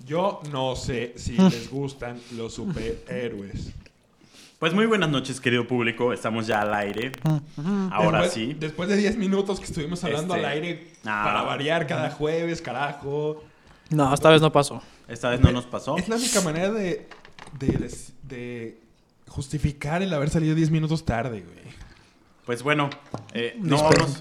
Yo no sé si les gustan los superhéroes. Pues muy buenas noches, querido público. Estamos ya al aire. Ahora sí. Después de 10 minutos que estuvimos hablando al aire para variar cada jueves, carajo. No, esta vez no pasó. Esta vez no nos pasó. Es la única manera de justificar el haber salido 10 minutos tarde, güey. Pues bueno, no vamos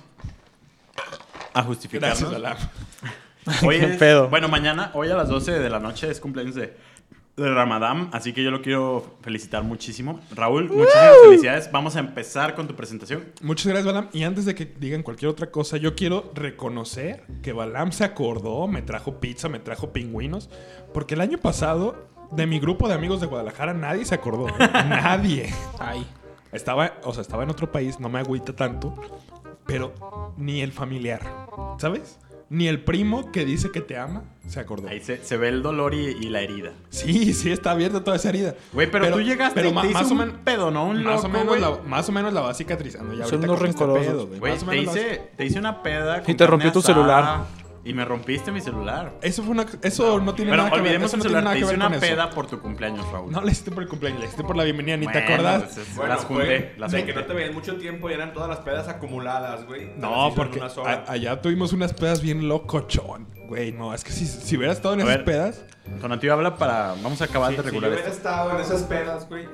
a justificarnos. Gracias, Alam. Hoy ¿Qué es, pedo? bueno, mañana, hoy a las 12 de la noche es cumpleaños de Ramadán, así que yo lo quiero felicitar muchísimo. Raúl, muchísimas felicidades. Vamos a empezar con tu presentación. Muchas gracias, Balam. Y antes de que digan cualquier otra cosa, yo quiero reconocer que Balam se acordó, me trajo pizza, me trajo pingüinos, porque el año pasado, de mi grupo de amigos de Guadalajara, nadie se acordó. Nadie. Ay. Estaba en otro país, no me agüita tanto, pero ni el familiar, ¿sabes? Ni el primo que dice que te ama se acordó. Ahí se ve el dolor y la herida. Sí, está abierta toda esa herida. Güey, pero tú llegaste y te hizo un pedo, ¿no? Un loco, más o menos la va cicatrizando. Ya Son ahorita unos con este rencorosos. pedo, güey. Güey, Más o menos te hice una peda. Y te rompió tu celular. Y me rompiste mi celular. Eso no tiene Pero nada que ver. olvidemos Eso el no tiene celular. nada Te que hice ver con una eso. peda por tu cumpleaños, Raúl. No le hiciste por el cumpleaños, le hiciste por la bienvenida. Ni te Bueno, acordás. pues, Bueno, las junté. de que no te veían mucho tiempo y eran todas las pedas acumuladas, güey. No, porque allá tuvimos unas pedas bien locochón. Güey, no, es que si hubieras estado en esas pedas... Donatio habla para... Vamos a acabar de Si yo regular hubiera esto. estado en esas pedas, güey,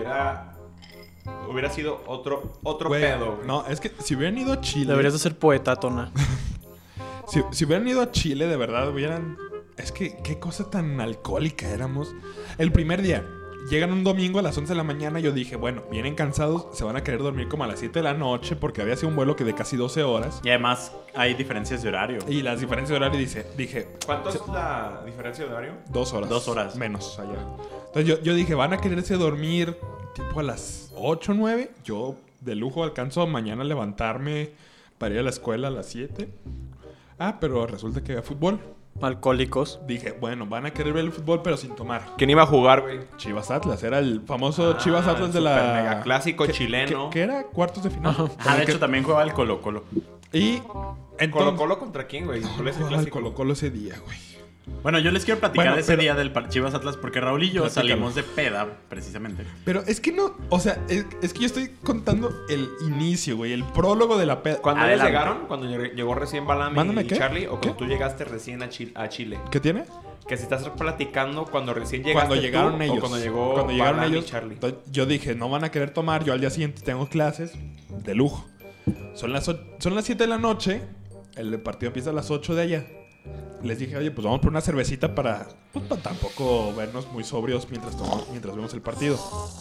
hubiera sido otro Güey, pedo, güey. no, es que si hubieran ido a Chile... Deberías de ser poeta, Tona. Si hubieran ido a Chile, de verdad, hubieran... Es que qué cosa tan alcohólica éramos. El primer día, llegan un domingo a las 11 de la mañana. Yo dije, bueno, vienen cansados, se van a querer dormir como a las 7 de la noche porque había sido un vuelo que de casi 12 horas. Y además hay diferencias de horario. Y las diferencias de horario dije... ¿Cuánto es la diferencia de horario? 2 horas. 2 horas. Menos allá. Entonces yo dije, van a quererse dormir tipo a las 8 o 9. Yo de lujo alcanzo mañana a levantarme para ir a la escuela a las 7. Ah, pero resulta que había fútbol. Alcohólicos. Dije, bueno, van a querer ver el fútbol pero sin tomar. ¿Quién iba a jugar, güey? Chivas Atlas, era el famoso Chivas Atlas de la... mega clásico chileno. Que era cuartos de final. De hecho también juega el Colo-Colo. Y entonces... ¿Colo-Colo contra quién, güey? ¿Cuál es el Jugaba el clásico? Colo-Colo ese día, güey. Bueno, yo les quiero platicar Bueno, de ese pero- día del Chivas Atlas porque Raúl y yo Platícalo. salimos de peda, precisamente. Pero es que no... O sea, es que yo estoy contando el inicio, güey. El prólogo de la peda. ¿Cuándo ellos Adelante. llegaron? ¿Cuando llegó recién Balam Mándame, y ¿qué? Charlie? ¿O cuando ¿Qué? tú llegaste recién a Chile? ¿Qué tiene? Que si estás platicando cuando recién llegaste Cuando llegaron tú, ellos. o cuando llegó llegaron Balam y ellos, Charlie. entonces yo dije, no van a querer tomar. Yo al día siguiente tengo clases de lujo. Son las 7 de la noche. El partido empieza a las 8 de allá. Les dije, oye, pues vamos por una cervecita para tampoco vernos muy sobrios mientras vemos el partido.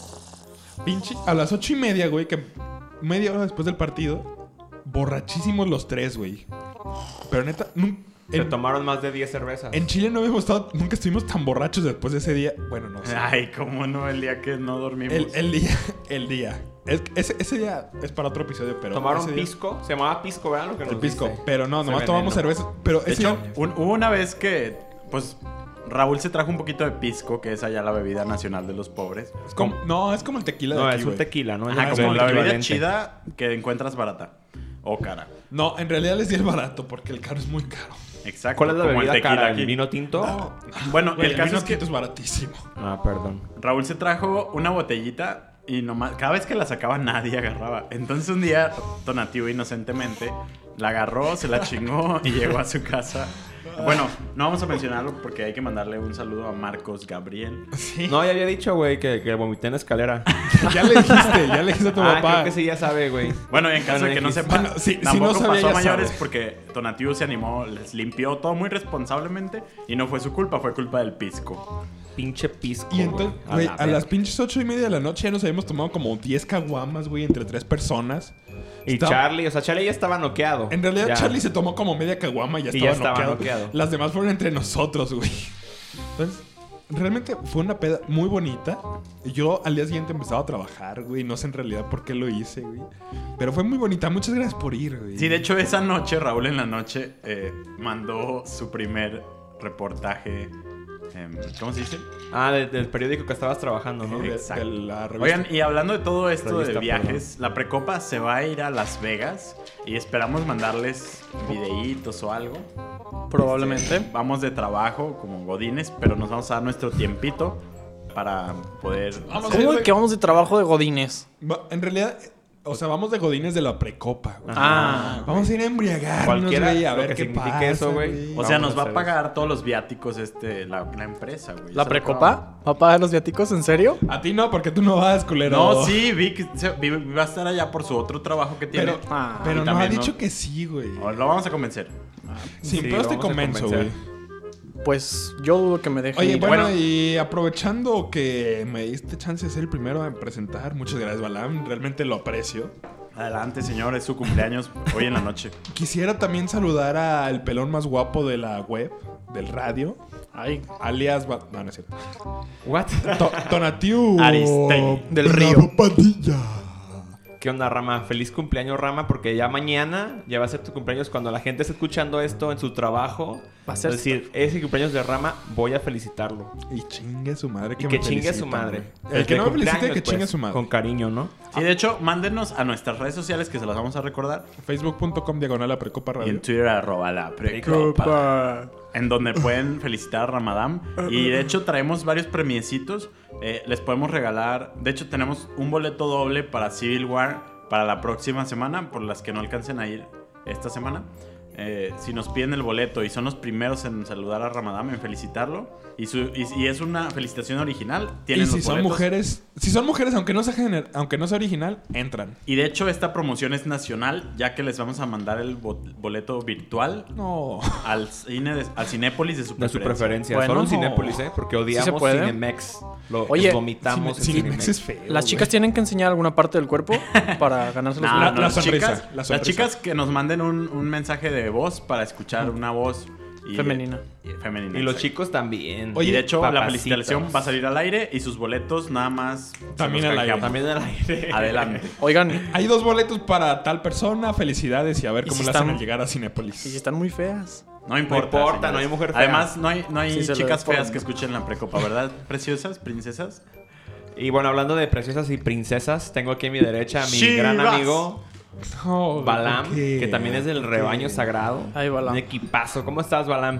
Pinche, a las 8:30, güey, que media hora después del partido, borrachísimos los tres, güey. Pero neta, Se tomaron más de 10 cervezas. en Chile no habíamos estado, nunca estuvimos tan borrachos después de ese día. Bueno, no sé. Ay, cómo no, el día que no dormimos. El día. Ese día es para otro episodio, pero... Tomaron ese día- pisco. Se llamaba pisco, ¿verdad? Lo que El nos pisco. diste. Pero no, Ese nomás tomamos veneno. cerveza. Pero De ese hecho, día... hubo una vez que, pues, Raúl se trajo un poquito de pisco, que es allá la bebida nacional de los pobres. No, es como el tequila de No, aquí, es un güey. tequila, ¿no? Ajá, Es como el la bebida equivalente. chida que encuentras barata. O cara. No, en realidad les di el barato porque el caro es muy caro. Exacto. ¿Cuál es la como el bebida tequila cara? aquí. ¿El vino tinto? Bueno, Güey, el caso vino es que tinto es baratísimo. Ah, perdón. Raúl se trajo una botellita y nomás, cada vez que la sacaba nadie agarraba. Entonces un día, Tonatiuh inocentemente la agarró, se la chingó y llegó a su casa. Bueno, no vamos a mencionarlo porque hay que mandarle un saludo a Marcos Gabriel. Sí. No, ya había dicho, güey, que vomité en la escalera. ya le dijiste a tu papá. Creo que sí ya sabe, güey. Bueno, en caso de que no X. sepa, Bueno, si tampoco no sabía, pasó a ya mayores sabe. porque Tonatiuh se animó, les limpió todo muy responsablemente y no fue su culpa, fue culpa del pisco. Pinche pisco. Y entonces, güey, a la las pinches 8:30 de la noche ya nos habíamos tomado como 10 caguamas, güey, entre 3 personas. Y Está- Charlie, o sea, Charlie ya estaba noqueado. En realidad, Ya. Charlie se tomó como media caguama y ya Y estaba, ya estaba noqueado. noqueado. Las demás fueron entre nosotros, güey. Entonces, realmente fue una peda muy bonita. Yo al día siguiente empezaba a trabajar, güey. No sé en realidad por qué lo hice, güey. Pero fue muy bonita. Muchas gracias por ir, güey. Sí, de hecho esa noche, Raúl en la noche mandó su primer reportaje. ¿Cómo se dice? Ah, del periódico que estabas trabajando, ¿no? Exacto. De la revista. Oigan, y hablando de todo esto Revista, de viajes, la Precopa se va a ir a Las Vegas y esperamos mandarles videitos o algo. Probablemente. Vamos de trabajo como godines, pero nos vamos a dar nuestro tiempito para poder... Vamos ¿Cómo a ir de que vamos de trabajo de godines? En realidad, o sea, vamos de godines de la precopa, güey. Ah. Vamos a ir a embriagarnos, Cualquiera, güey, a lo ver que qué signifique pasa, eso, güey. güey. O Vamos sea, a nos va a hacer pagar todos los viáticos la empresa, güey. ¿La Eso precopa? ¿Va a pagar los viáticos? ¿En serio? A ti no, porque tú no vas, culero. No, sí, Vic va a estar allá por su otro trabajo que tiene. Pero, Ah. pero Y no ha también dicho no- que sí, güey. Lo vamos a convencer. Sin Sí, pedos te vamos a convenzo, convencer. güey. Pues yo dudo que me dejen Oye, ir. bueno, y aprovechando que me diste chance de ser el primero en presentar, muchas gracias, Balam. Realmente lo aprecio. Adelante, señor, es su cumpleaños hoy en la noche. Quisiera también saludar al pelón más guapo de la web, del radio, Ay, alias... No, no es cierto. What? Tonatiu. Aristegui. Del Bravo Río. Padilla. ¿Qué onda, Rama? Feliz cumpleaños, Rama, porque ya mañana ya va a ser tu cumpleaños. Cuando la gente esté escuchando esto en su trabajo, Va a ser- es decir, ese cumpleaños de Rama, voy a felicitarlo. Y chingue su madre Y me que chingue a su felicita, madre. güey. El que De no me felicite, cumpleaños, que chingue a pues, su madre. Con cariño, ¿no? Sí, de hecho, mándenos a nuestras redes sociales que se las vamos a recordar. Facebook.com/la precopa Y en radio. Twitter, @la precopa. En donde pueden felicitar a Ramadán. Y de hecho traemos varios premiecitos. Les podemos regalar. De hecho tenemos un boleto doble para Civil War para la próxima semana. Por las que no alcancen a ir esta semana. Si nos piden el boleto y son los primeros en saludar a Ramadán, en felicitarlo. Y es una felicitación original. Tienen Y si los son boletos. mujeres, aunque no sea original, entran. Y de hecho esta promoción es nacional, ya que les vamos a mandar el boleto virtual No. al Cinépolis de su De su preferencia. preferencia. Bueno, Solo un no. Cinépolis, ¿eh? Porque odiamos se puede. Cinemex. Oye, Les vomitamos en Cinemex Cinemex. es feo. Las chicas güey. tienen que enseñar alguna parte del cuerpo para ganarse los No, boletos. no, La las sonrisa, chicas, la las sonrisa. chicas que nos manden un mensaje de voz para escuchar una voz Femenina. femenina. Y los exacto. chicos también. Y de hecho, la papacitos. felicitación va a salir al aire y sus boletos nada más se También los al aire. canjeamos. También al aire. Adelante. Oigan, Hay 2 boletos para tal persona. Felicidades y a ver ¿Y cómo si le hacen están- al llegar a y si Cinépolis. están muy feas. No importa. importa, señores. no hay mujer fea. Además, no hay Sí, se lo chicas doy por- feas que escuchen la precopa, ¿verdad? Preciosas, princesas. Y bueno, hablando de preciosas y princesas, tengo aquí a mi derecha a mi Chivas. gran amigo Oh, Balam, ¿por qué? que también es del rebaño sagrado. Ay, Balam. Un equipazo. ¿Cómo estás, Balam?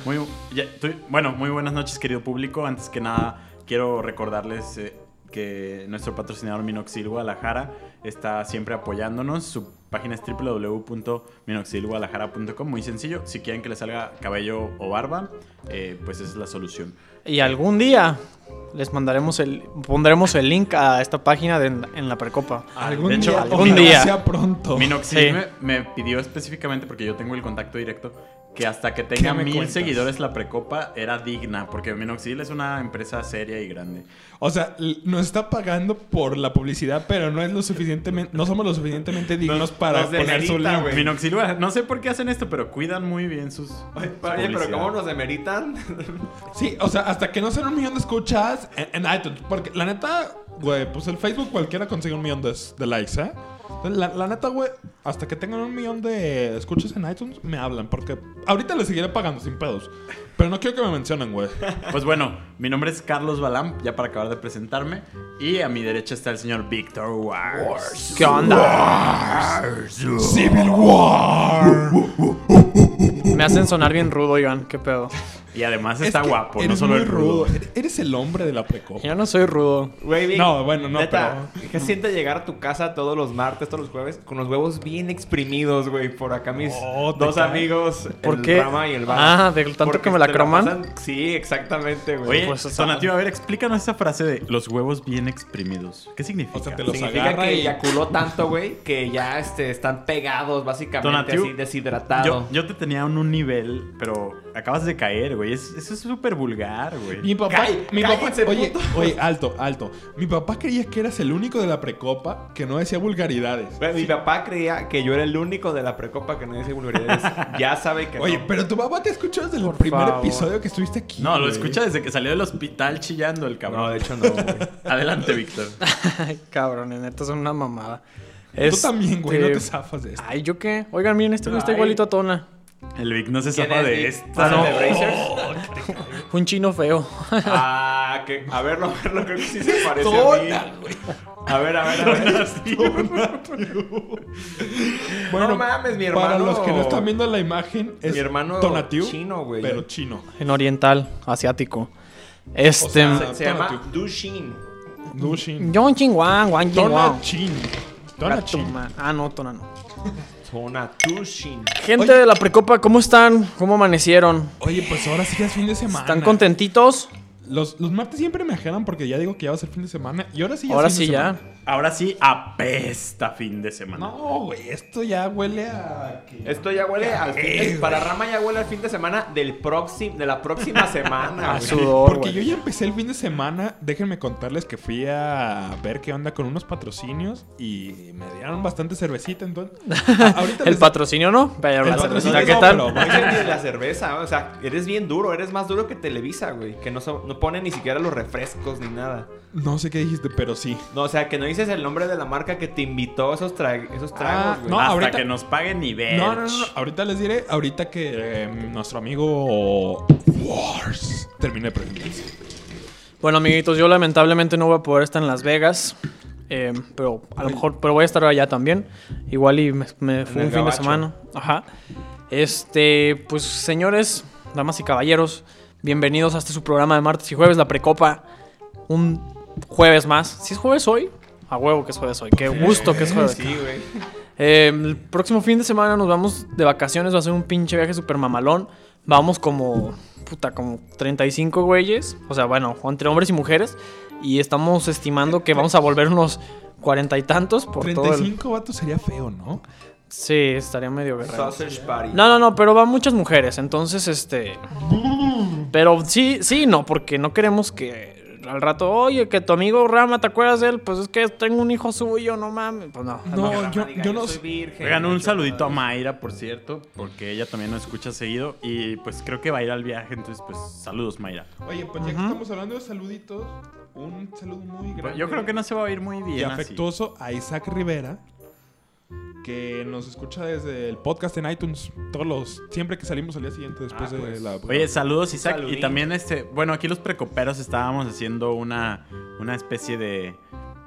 Muy buenas noches, querido público. Antes que nada, quiero recordarles que nuestro patrocinador Minoxidil Guadalajara está siempre apoyándonos. Su página es www.minoxidilguadalajara.com. Muy sencillo. Si quieren que les salga cabello o barba, pues esa es la solución. Y algún día les pondremos el link a esta página en la precopa. Algún De hecho, día. algún ojalá día. sea pronto. Minoxidil Sí. me pidió específicamente, porque yo tengo el contacto directo, que hasta que ¿Qué tenga me 1000 cuentas? seguidores la precopa era digna, porque Minoxidil es una empresa seria y grande. O sea, nos está pagando por la publicidad, pero no somos lo suficientemente dignos para nos poner su demerita, link. güey. Minoxidil, no sé por qué hacen esto, pero cuidan muy bien sus Oye, pero publicidad. ¿cómo nos demeritan? Sí, o sea, hasta que no sean 1 millón de escuchas en iTunes. Porque la neta, güey, pues el Facebook cualquiera consigue 1 millón de likes, ¿eh? Entonces, la neta, güey, hasta que tengan 1 millón de escuchas en iTunes, me hablan. Porque ahorita les seguiré pagando sin pedos. Pero no quiero que me mencionen, güey. Pues bueno, mi nombre es Carlos Balam, ya para acabar de presentarme. Y a mi derecha está el señor Víctor Wars. ¿Qué onda? Civil War. Me hacen sonar bien rudo, oigan. ¿Qué pedo? Y además Es está que guapo, no eres solo muy es rudo. Eres el hombre de la precopa. Yo no soy rudo. Güey, Vic, No, bueno, no, neta, ¿qué siente llegar a tu casa todos los martes, todos los jueves, con los huevos bien exprimidos, güey? Por acá mis Oh, te dos cae. amigos, ¿Por el qué? Rama y el Balam. Ah, del tanto Porque que me la te croman. pasan- Sí, exactamente, güey. Oye, Pues, Sonativo, a ver, explícanos esa frase de los huevos bien exprimidos. ¿Qué significa? O sea, te los Significa agarra que y... eyaculó tanto, güey, que ya están pegados, básicamente, Donatiu, así deshidratado. yo te tenía un nivel, pero acabas de caer, güey. Eso es súper vulgar, güey. Mi papá, Cállense, oye, puto. oye, alto. Mi papá creía que eras el único de la precopa que no decía vulgaridades. Güey, mi papá creía que yo era el único de la precopa que no decía vulgaridades. Ya sabe que Oye, no. pero tu papá te escuchó desde el Por primer favor. episodio que estuviste aquí. No, lo güey. escucha desde que salió del hospital chillando el cabrón. No, de hecho no, güey. Adelante, Víctor. Ay, cabrón, neta, son una mamada. Tú también, güey, no te Este, zafas de esto. Ay, ¿yo qué? Oigan, miren, este güey está Ay. igualito a Tona. El Vic no se ¿Quién zafa es, de Vic? esta. ¿Es el de no. Brazers? Fue un chino feo. Que a verlo, creo que sí se parece a mí. A ver. Bueno, no mames, mi hermano. Para los que no están viendo la imagen, es Mi hermano Tonatiuh, chino, güey. pero chino. En oriental, asiático. Se llama Tonatiuh. Du Xin. Dushin. Yon Chingwang, Wang Chingwang. Tonachin. Tonachin. No, Tona no. Tonatiuh Xin. Gente de la Precopa, ¿cómo están? ¿Cómo amanecieron? Oye, pues ahora sí ya es fin de semana. ¿Están contentitos? Los martes siempre me ajeran porque ya digo que ya va a ser fin de semana. Y ahora sí ya Ahora es fin sí de ya. semana. Ahora sí, apesta fin de semana. No, güey, esto ya huele a... Esto ya huele al fin. Para Rama ya huele al fin de semana de la próxima semana. A güey. sudor, Porque güey. yo ya empecé el fin de semana. Déjenme contarles que fui a ver qué onda con unos patrocinios y me dieron bastante cervecita. Entonces, ahorita El les- patrocinio no, pero El la patrocinio cerveza, ¿qué no, tal? pero- No es ni la cerveza, o sea, eres bien duro, eres más duro que Televisa, güey. Que no pone ni siquiera los refrescos ni nada. No sé qué dijiste, pero sí. No, o sea, que no dices el nombre de la marca que te invitó esos tragos, güey. no, Hasta ahorita- que nos paguen nivel. No. Ahorita les diré, ahorita que nuestro amigo Wars termine de presentarse. Bueno, amiguitos, yo lamentablemente no voy a poder estar en Las Vegas. Pero a lo mejor, pero voy a estar allá también. Igual y me fue el un fin de gabacho. semana. Ajá. Pues señores, damas y caballeros, bienvenidos a este su programa de martes y jueves, La Precopa. Un jueves más. ¿Si es jueves hoy? A huevo que es jueves hoy. Qué gusto que es jueves. Sí, güey. El próximo fin de semana nos vamos de vacaciones. Va a ser un pinche viaje super mamalón. Vamos como 35 güeyes. O sea, bueno, entre hombres y mujeres. Y estamos estimando que vamos a volver unos 40 y tantos por todo el... 35 vatos sería feo, ¿no? Sí, estaría medio guerrero. Sausage Party. No, pero van muchas mujeres. Entonces, Pero sí, no, porque no queremos que al rato, oye, que tu amigo Rama, ¿te acuerdas de él? Pues es que tengo un hijo suyo, no mames. Pues no. No, Rama yo diga, no soy virgen. Oigan, un hecho saludito a madre. Mayra, por cierto, porque ella también nos escucha seguido y pues creo que va a ir al viaje, entonces pues saludos, Mayra. Oye, pues ya que estamos hablando de saluditos, un saludo muy grande. Yo creo que no se va a oír muy y bien así. afectuoso a Isaac Rivera, que nos escucha desde el podcast en iTunes. Siempre que salimos al día siguiente después de pues. la... Oye, saludos Isaac. Saludín. Y también bueno, aquí los precoperos estábamos haciendo una especie de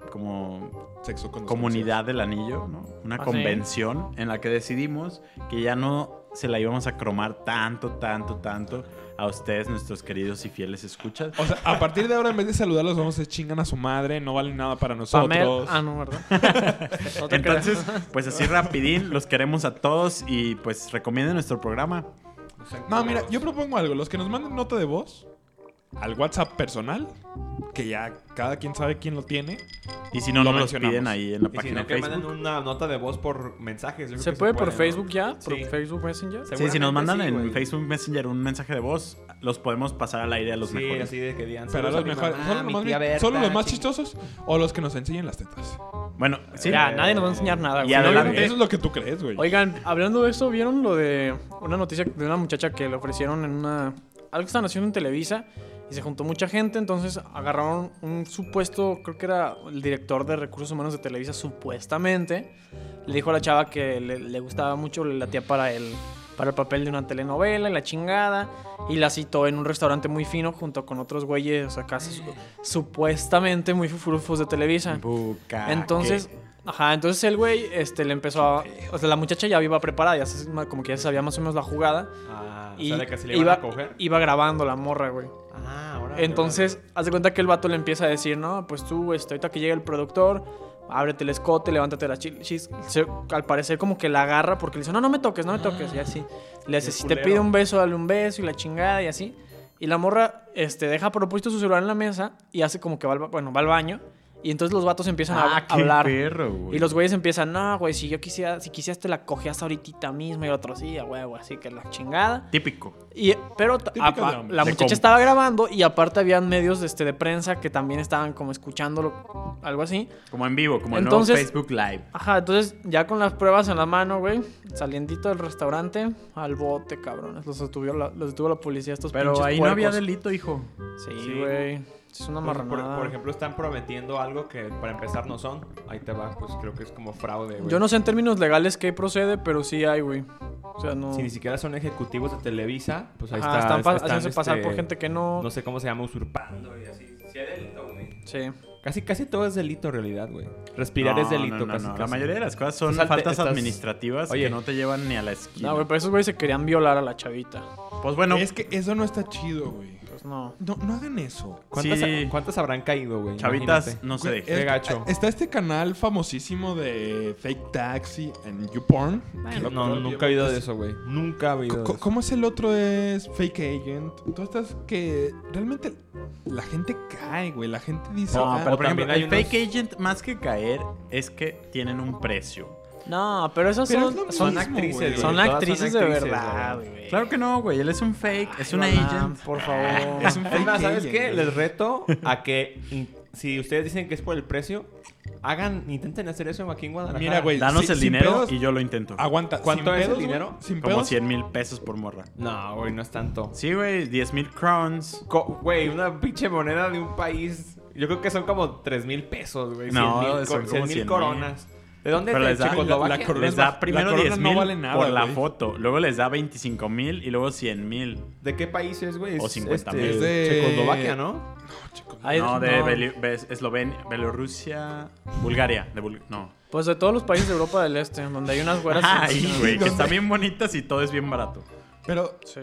como Sexo con comunidad del anillo, ¿no? Una ¿Ah, sí? convención en la que decidimos que ya no se la íbamos a cromar tanto a ustedes, nuestros queridos y fieles escuchas. O sea, a partir de ahora, en vez de saludarlos, vamos a decir chingan a su madre, no valen nada para nosotros. Pamela. Ah, no, ¿verdad? No te Entonces, creas. pues así rapidín, los queremos a todos y pues recomienden nuestro programa. No, mira, yo propongo algo. Los que nos manden nota de voz al WhatsApp personal, que ya cada quien sabe quién lo tiene. Y si no, Lo nos los mencionamos. piden ahí en la Y si página no, de que manden Facebook. una nota de voz por mensajes. yo creo ¿Se que puede por ¿no? Facebook ya? ¿Por Sí. Facebook Messenger? Sí, si Seguramente nos mandan sí, en güey. Facebook Messenger un mensaje de voz, los podemos pasar al aire a los Sí, mejores. así de que digan. Pero "Saludos los a mi mejores. mamá, ¿Solo, mi los más, tía Berta, ¿Solo los más ching-". chistosos o los que nos enseñen las tetas? Bueno, sí. Ya, nadie nos va a enseñar nada. Y güey. adelante. Eso es lo que tú crees, güey. Oigan, hablando de eso, ¿vieron lo de una noticia de una muchacha que le ofrecieron en algo que estaban haciendo en Televisa y se juntó mucha gente? Entonces agarraron un supuesto, creo que era el director de recursos humanos de Televisa, supuestamente. Le dijo a la chava que le gustaba mucho, le latía para el papel de una telenovela y la chingada. Y la citó en un restaurante muy fino junto con otros güeyes, o sea, casi supuestamente muy fufurufos de Televisa. Bucaque. Entonces, entonces el güey le empezó a... O sea, la muchacha ya iba preparada, como que ya sabía más o menos la jugada. Ah, Y o sea, de que se le iban a coger. iba grabando la morra, güey. Ah, ahora. Entonces, haz de cuenta que el vato le empieza a decir, no, pues tú, ahorita que llegue el productor, ábrete el escote, levántate las chichis. Al parecer como que la agarra porque le dice, no me toques, y así. Le dice, si te culero. pide un beso, dale un beso y la chingada y así. Y la morra deja a propósito su celular en la mesa y hace como que va al baño. Y entonces los vatos empiezan a qué hablar. perro, güey. Y los güeyes empiezan, no, güey, si quisieras te la cogías ahorita mismo. Y otro, sí, güey, así que la chingada. Típico. Pero Típico de hombre. la De muchacha compas. estaba grabando y aparte habían medios de prensa que también estaban como escuchándolo, algo así. Como en vivo, como Entonces- en nuevo Facebook Live. Entonces ya con las pruebas en la mano, güey, saliendito del restaurante, al bote, cabrones. Los detuvo la policía estos Pero pinches ahí no había puercos. delito, hijo. Sí, Sí. güey. Es una Por marranada. ejemplo, están prometiendo algo que para empezar no son. Ahí te va, pues creo que es como fraude, güey. Yo no sé en términos legales qué procede, pero sí hay, güey. O sea, no... Si ni siquiera son ejecutivos de Televisa, pues ahí Ajá, está. están haciéndose pasar por gente que no... No sé cómo se llama, usurpando y así. Sí, hay delito, güey. Sí. Casi todo es delito en realidad, güey. Respirar es delito, no, casi. no. casi. La mayoría de las cosas son Estás faltas estás- administrativas Oye. que no te llevan ni a la esquina. No, güey, pero esos güeyes se querían violar a la chavita. Pues bueno, Es que eso no está chido, güey. Pues no. No hagan eso. ¿Cuántas habrán caído, güey? chavitas, Imagínate. no se Güey, dejen. Qué gacho. Está este canal famosísimo de Fake Taxi en YouPorn. No, nunca he oído de eso, güey. Nunca he oído de eso. ¿Cómo es el otro? Es Fake Agent. Todas estas que realmente la gente cae, güey. La gente dice... No, "Ah, pero por también ejemplo, hay el fake agent, más que caer, es que tienen un precio. No, pero esas Pero son... es lo son mismo, actrices, güey. güey. Son Todas actrices de actrices, verdad, güey. güey. Claro que no, güey. Él es un fake, es un Ay, agent. Alan, por favor. Es un Es fake más, ¿sabes agent, qué? güey. Les reto a que si ustedes dicen que es por el precio, intenten hacer eso aquí en Guadalajara. Mira, güey. Danos sin- el sin dinero pedos, y yo lo intento. Aguanta. ¿Cuánto sin es el pedos, dinero? güey, Sin Como pedos. 100,000 pesos por morra. No, güey, no es tanto. Sí, güey, 10,000 crowns. Güey, una pinche moneda de un país. Yo creo que son como 3,000 pesos, güey. No, 100,000 son como 100,000 100,000. coronas. ¿De dónde Pero te les da- Checoslovaquia? la corona- Les es da ba- primero la corona 10,000 no vale nada, por la güey. foto. Luego les da 25,000 y luego 100,000. ¿De qué país es, güey? O Es, 50,000. Es de- Checoslovaquia, ¿no? Ay, No, de no. Eslovenia, Bielorrusia, Bulgaria. No. Pues de todos los países de Europa del Este, donde hay unas güeras... Ay, güey, que ¿Dónde? están bien bonitas y todo es bien barato. Pero, Sí.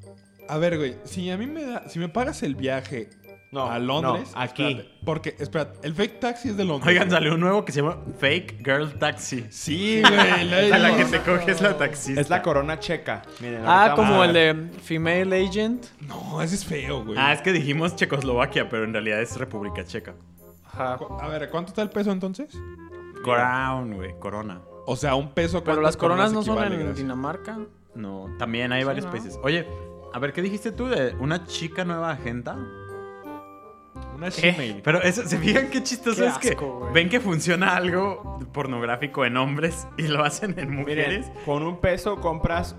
a ver, güey. Si me pagas el viaje a Londres... no, aquí. espérate, porque, espera, el Fake Taxi es de Londres. Oigan, güey. salió un nuevo que se llama Fake Girl Taxi. Sí, güey. A la que te coge es la taxista. Es la corona checa. Miren, Ah, ahorita como vamos el a ver. de Female Agent. No, ese es feo, güey. Ah, es que dijimos Checoslovaquia, pero en realidad es República Checa. Ajá. A ver, ¿cuánto está el peso entonces? Crown, güey, corona. O sea, un peso. Pero ¿cuántas las coronas no son equivale, en gracias? Dinamarca. No, también hay varios ¿no? países. Oye, a ver, ¿qué dijiste tú de una chica nueva agenta? Una Gmail. Pero eso, ¿se fijan qué chistoso Qué es que asco, güey. ven que funciona algo pornográfico en hombres y lo hacen en mujeres? Miren, con un peso compras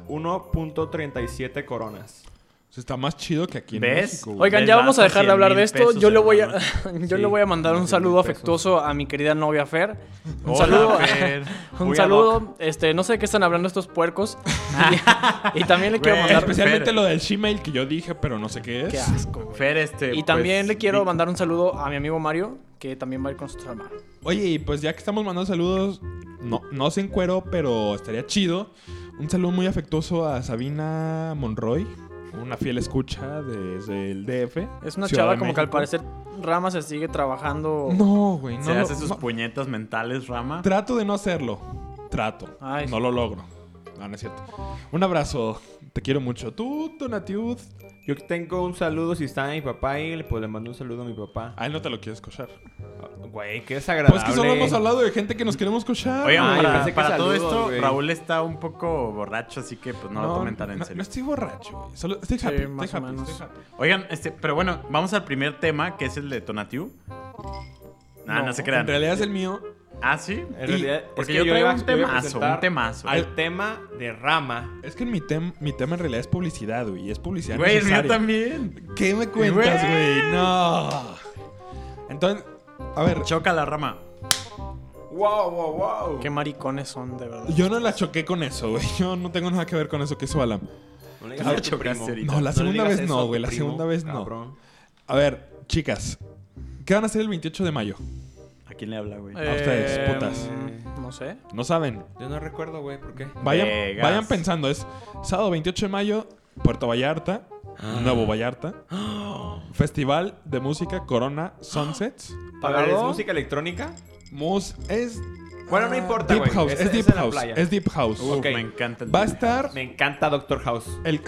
1.37 coronas. O sea, está más chido que aquí en ¿Ves? México, güey. Oigan, Les ya vamos a das dejar de hablar de 100,000 esto. pesos, Yo le voy a, hermano. yo Sí, le voy a mandar un 100,000 saludo pesos. afectuoso a mi querida novia Fer. Un Hola, saludo, Fer. un Muy saludo. No sé de qué están hablando estos puercos. y también le quiero Güey, mandar. Especialmente Fer. lo del Gmail que yo dije, pero no sé qué es. Qué asco, güey. Fer, Y también pues, le quiero di- mandar un saludo a mi amigo Mario, que también va a ir con nosotros al mar. Oye, y pues ya que estamos mandando saludos, no se encuero, pero estaría chido. Un saludo muy afectuoso a Sabina Monroy, una fiel escucha desde el DF. Es una Ciudad chava de como que al México. parecer Rama se sigue trabajando. No, güey, no. Se hace sus no. puñetas mentales, Rama. Trato de no hacerlo. Trato. Ay, no sí. lo logro. No es cierto. Un abrazo. Te quiero mucho. Tú, Donatiud. Yo tengo un saludo, si está mi papá ahí, pues le mando un saludo a mi papá. A él no te lo quieres cochar. Güey, qué desagradable. Pues que solo hemos hablado de gente que nos queremos cochar. Oigan, Ah, yo para, pensé que para todo saludos, esto, güey. Raúl está un poco borracho, así que pues no, lo tomen tan en no, serio. no estoy borracho, güey. Solo estoy Sí, happy. más estoy o happy, menos. estoy happy. Oigan, pero bueno, vamos al primer tema, que es el de Tonatiu. No se crean. En realidad es el mío. Ah, ¿sí? En realidad, porque es yo que traigo iba- un yo iba a temazo, presentar un temazo. Al tema de Rama. Es que mi tema en realidad es publicidad, güey. Y es publicidad Güey, el mío necesaria. también. ¿Qué me cuentas, güey? No. Entonces, a ver, Choca la Rama. Wow, wow, wow. Qué maricones son, de verdad. yo no la choqué con eso, güey. Yo no tengo nada que ver con eso que hizo Alan. No le Ah, digas a tu chocaste primo. ahorita. No, la le segunda digas vez eso no, a tu güey. La primo, segunda vez no. cabrón. A ver, chicas. ¿Qué van a hacer el 28 de mayo? ¿A quién le habla, güey? A ustedes, putas. No sé. No saben. Yo no recuerdo, güey, ¿por qué? Vegas. Vayan pensando. Es sábado 28 de mayo, Puerto Vallarta, Nuevo Vallarta. Festival de música Corona Sunsets. A ver, ¿es ¿Pagado? música electrónica? Es... Bueno, no importa, Deep güey. House. Es- Es es Deep en la House. playa. Es Deep House. Uf, ok. me encanta el Va a estar Me encanta Doctor House. el...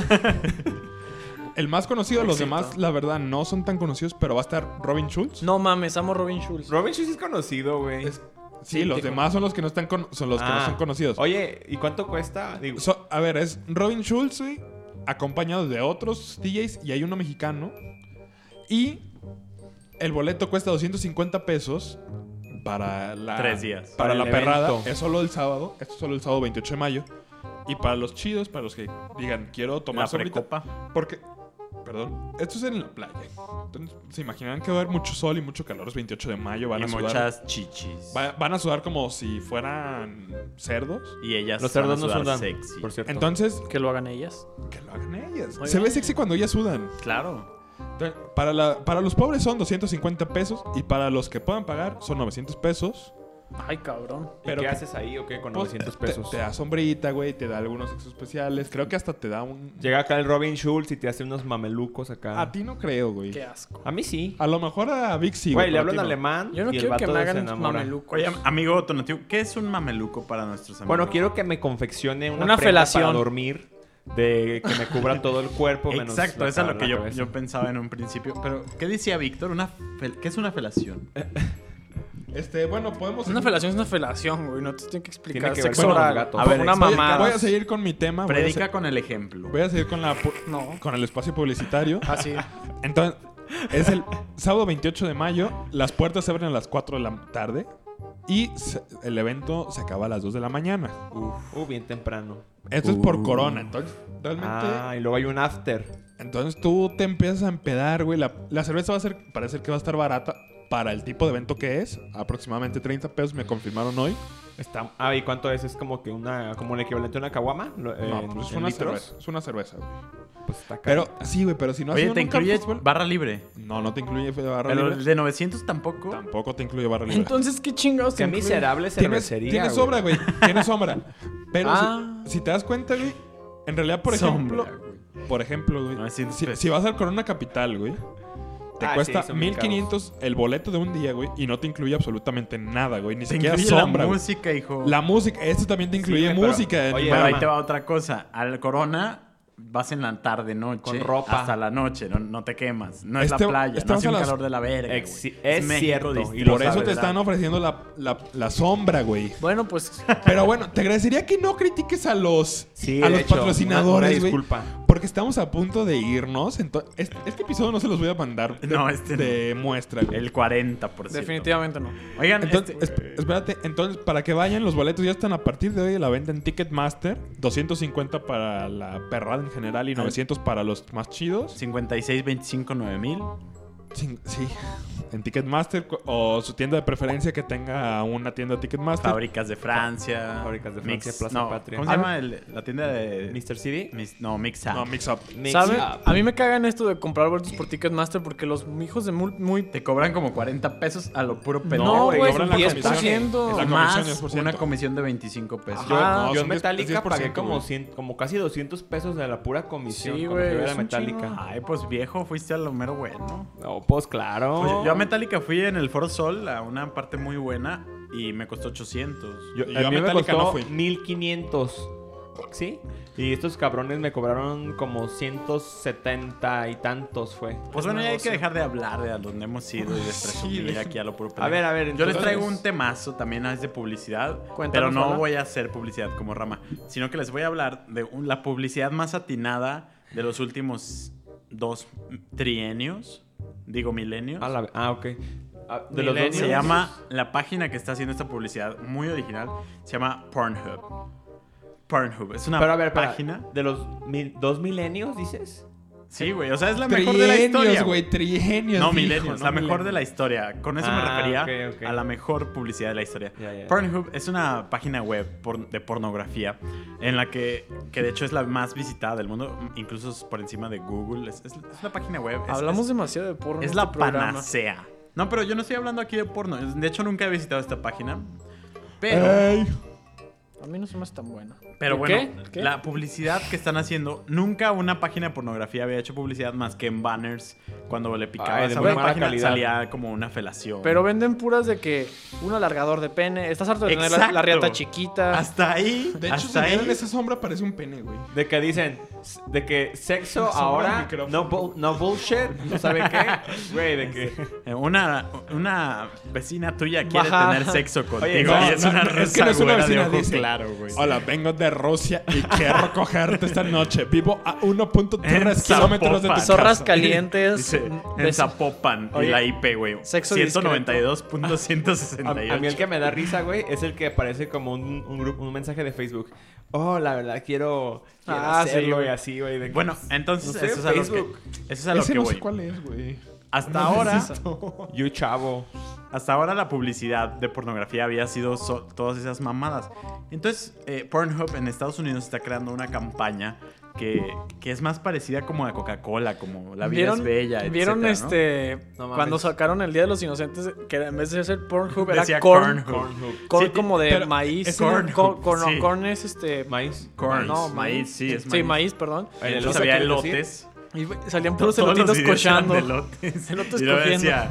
el más conocido. Los Éxito. demás, la verdad, no son tan conocidos, pero va a estar Robin Schulz. No mames, amo Robin Schulz. Robin Schulz es conocido, güey. Sí, los dijo. demás son los que no están son los que no son conocidos. Oye, ¿y cuánto cuesta? Digo, A ver, es Robin Schulz, güey, acompañado de otros DJs y hay uno mexicano. Y el boleto cuesta 250 pesos para la... 3 días. Para Para la el perrada. evento. Es solo el sábado. Esto es solo el sábado 28 de mayo. Y para los chidos, para los que digan, quiero tomar La sobrita. precopa. Porque Perdón. Esto es en la playa. Entonces, se imaginarán que va a haber mucho sol y mucho calor. Es 28 de mayo. Van Y a sudar. muchas chichis. Van a sudar como si fueran cerdos. Y ellas Los cerdos no van a sudar sudan, sexy. por cierto. Entonces, Que lo hagan ellas. que lo hagan ellas. Muy Se ve bien. sexy cuando ellas sudan. Claro. Entonces, para los pobres son 250 pesos. Y para los que puedan pagar son 900 pesos. Ay, cabrón. ¿Y pero qué que- haces ahí o qué con Pues, 900 pesos? Te da sombrita, güey. Te da algunos extras especiales. Creo que hasta te da un... Llega acá el Robin Schulz y te hace unos mamelucos acá. A ti no creo, güey. Qué asco. A mí sí. A lo mejor a Vic sí, Güey, le pero hablo a en ti no. alemán Yo no y el quiero que vato me se hagan enamora. mamelucos. Oye, amigo Tonatiuh, ¿qué es un mameluco para nuestros amigos? Bueno, quiero que me confeccione una Una prenda felación. para dormir. De que me cubra todo el cuerpo menos Exacto, la eso es lo cara, que la yo cabeza. pensaba en un principio. Pero, ¿qué decía Víctor? ¿Qué es una felación? Bueno, podemos... Una felación es una felación, güey. No te tengo que explicar. Tiene que ver Sexo con los oral. gatos. A ver, una explica. mamada. Voy a seguir con mi tema. Predica con el ejemplo. Voy a seguir con No. con el espacio publicitario. Ah, sí. Entonces, es el sábado 28 de mayo. Las puertas se abren a las 4 de la tarde. Y el evento se acaba a las 2 de la mañana. Bien temprano. Esto es por corona. Entonces, realmente... Y luego hay un after. Entonces tú te empiezas a empedar, güey. La cerveza parece que va a estar barata para el tipo de evento que es. Aproximadamente 30 pesos me confirmaron hoy. ¿Y cuánto es? ¿Es como que como el equivalente a una caguama? No, pues es una cerveza. Es una cerveza, güey. Pues está caro. Pero, sí, güey, pero si no has Oye, ido ¿te nunca al incluye fútbol- barra libre? No te incluye barra Pero libre. el de 900 tampoco. Tampoco te incluye barra libre. Entonces, ¿qué chingados Qué te incluye? miserable cervecería, Tienes güey. sobra, güey. Tienes sombra. Pero Ah. si te das cuenta, güey, en realidad, por Sombra, ejemplo, güey, 900 si pesos. vas al Corona Capital, güey, te Ah, cuesta sí, son bien 1500 el boleto de un día, güey, y no te incluye absolutamente nada, güey. Ni Te siquiera incluye sombra, la güey. música, hijo. La música, esto también te incluye pero- música. oye, Pero ahí Rama. te va otra cosa. Al Corona vas en la tarde, noche. Con ropa. Hasta la noche. No te quemas. No es la playa. No estamos hace un a las- calor de la verga, güey. Es México cierto, distinto. y Por lo eso sabes, te están ofreciendo la sombra, güey. Bueno, pues. Pero bueno, te agradecería que no critiques a los Sí, a de los hecho, patrocinadores, una güey. disculpa. Porque estamos a punto de irnos. Entonces, este episodio no se los voy a mandar No, de muestra, güey. El 40%. Definitivamente no. Oigan, Entonces, espérate, entonces para que vayan, los boletos ya están a partir de hoy a la venta en Ticketmaster. 250 para la perrada en general y 900 para los más chidos. 56, 25, 9000. Sí, en Ticketmaster o su tienda de preferencia que tenga una tienda Ticketmaster. Fábricas de Francia. Fábricas de Francia, Plaza no, Patria. ¿Cómo se llama la tienda de Mr. CD. No, Mix Up. No, Mix Up. ¿Saben? A mí me cagan esto de comprar boletos por Ticketmaster porque los hijos de muy... Te cobran como 40 pesos a lo puro pendejo. No, güey, cobran la 10%. comisión. La Más comisión 10%. una comisión de 25 pesos. Ajá. Yo son en 10, Metallica 10%, pagué como, güey. como casi 200 pesos de la pura comisión. Sí, cuando güey, fui a ver es a un Metallica. chingo. Ay, pues viejo, fuiste a lo mero bueno. No, pues claro. Pues yo a Metallica fui en el Foro Sol a una parte muy buena y me costó 800. Yo a a mí me Metallica costó no fui. 1500. ¿Sí? Y estos cabrones me cobraron como 170 y tantos fue. Pues bueno, ya hay que dejar de hablar de a dónde hemos ido y de presumir aquí a lo puro pendejo. A ver. Yo les entonces- traigo un temazo, también es de publicidad, Cuéntanos, pero no hola. voy a hacer publicidad como Rama, sino que les voy a hablar de la publicidad más atinada de los últimos 2 trienios, digo milenios. Ok. De los dos Millennials. Se llama, la página que está haciendo esta publicidad muy original, se llama Pornhub. Pornhub, es una Pero a ver, espera, página. ¿de los 2 milenios dices? Sí, güey, o sea, es la mejor de la historia. Trienios, güey, trienios. No, dijo, milenios, no la mejor milenios. de la historia. Con eso me Ah, refería ok. a la mejor publicidad de la historia. Ya. Pornhub es una página web de pornografía en la que de hecho es la más visitada del mundo, incluso es por encima de Google. Es una página web. Hablamos demasiado de porno. Es en la este programa. panacea. No, pero yo no estoy hablando aquí de porno. De hecho, nunca he visitado esta página. Pero... Ey. A mí no se me hace tan buena. Pero ¿Y bueno, qué? la publicidad que están haciendo, nunca una página de pornografía había hecho publicidad más que en banners. Cuando le Ay, picabas de a muy una mala página calidad. salía como una felación. Pero venden puras de que un alargador de pene. Estás harto de tener Exacto. la riata chiquita. Hasta ahí, De hecho, hasta si miran ahí. esa sombra parece un pene, güey. De que dicen, de que sexo Sobre el ahora, micrófono. no bullshit, no sabe qué. Güey, de que... Una vecina tuya quiere Baja. tener sexo contigo no, y es una es que no es una rezagüera de vecina, ojo dice. claro, güey. Hola, vengo de Rusia y quiero cogerte esta noche. Vivo a 1.3 En kilómetros de tu Zapopan. casa. Zorras calientes. Dice, en Zapopan. Oye, y la IP, güey. sexo 192.168. A mí el que me da risa, güey, es el que aparece como un mensaje de Facebook. Oh, la verdad, quiero hacerlo sí, y así, güey. Bueno, entonces No sé, eso es a lo que, Facebook. eso es a lo Ese que no voy. sé cuál es, güey. Hasta No ahora, necesito. You chavo. hasta ahora la publicidad de pornografía había sido todas esas mamadas. Entonces, Pornhub en Estados Unidos está creando una campaña que es más parecida como a Coca-Cola, como La vida es bella, ¿Vieron etcétera, ¿no? No mames. cuando sacaron el Día de los Inocentes, que en vez de ser Pornhub era Decía corn? Cornhub. Corn Sí, como de pero maíz. es corn, sí. Corn es Maíz. Corn. No, Maíz, sí, es Sí, maíz. maíz, perdón. El Entonces elote, había ¿quieres decir? elotes. Y salían puros Todos los elotitos videos eran cochando. de elotes. Elotes Y luego cogiendo. decía,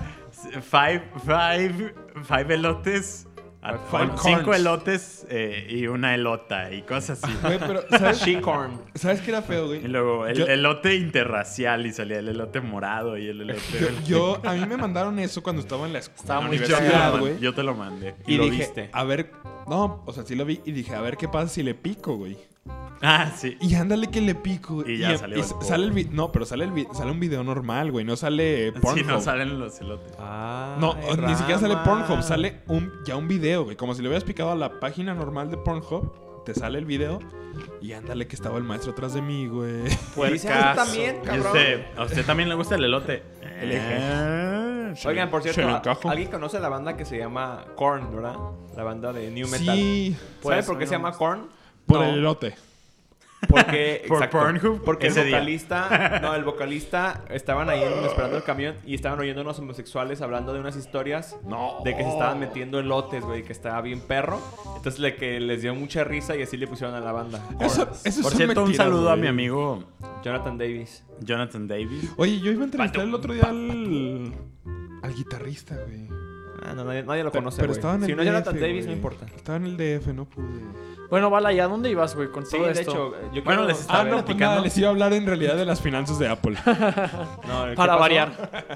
five elotes, Five 5 corns. elotes y una elota y cosas así. Güey, pero ¿sabes? She-corn. ¿Sabes qué era feo, güey? Y luego el Yo- elote interracial y salía el elote morado y el elote... A mí me mandaron eso cuando estaba en la Estaba en la muy universidad, güey. yo te lo mandé. Y lo dije, viste. a ver, no, o sea, sí lo vi y dije, a ver qué pasa si le pico, güey. Ah, sí. Y ándale que le pico. Y ya salió el sale no, pero sale un video normal, güey, no sale Pornhub. Sí, no salen los elotes. No, ni siquiera sale Pornhub, sale ya un video, güey. Como si le hubieras picado a la página normal de Pornhub, te sale el video y ándale que estaba el maestro atrás de mí, güey. Dice, "Ah, también, ¿Y cabrón". a usted también le gusta el elote? El eje. Oigan, por Se cierto, lo encajo. ¿alguien conoce la banda que se llama Korn, verdad? La banda de New Metal. Sí, ¿Sabe Pues, por qué se llama Korn? por No, el elote. Porque, Por exacto, Pornhub, porque ese el día. vocalista, estaban ahí esperando el camión y estaban oyendo unos homosexuales hablando de unas historias No. de que se estaban metiendo elotes, güey, que estaba bien perro. Entonces que les dio mucha risa y así le pusieron a la banda. Eso Por son cierto, un mentiras, saludo a güey. mi amigo Jonathan Davis. Jonathan Davis. Oye, yo iba a entrevistar el otro día al guitarrista, güey. Ah, no, nadie lo conoce, Pero güey. estaba en el Si no es Jonathan DF, Davis, no güey. importa. Estaba en el DF, no pude. Bueno, Bala, ¿y a dónde ibas, güey, con Sí, todo de esto? hecho, yo Bueno, quiero les estaba saber- platicando. Nada, les iba a hablar en realidad de las finanzas de Apple. No, ¿qué Para pasó? variar.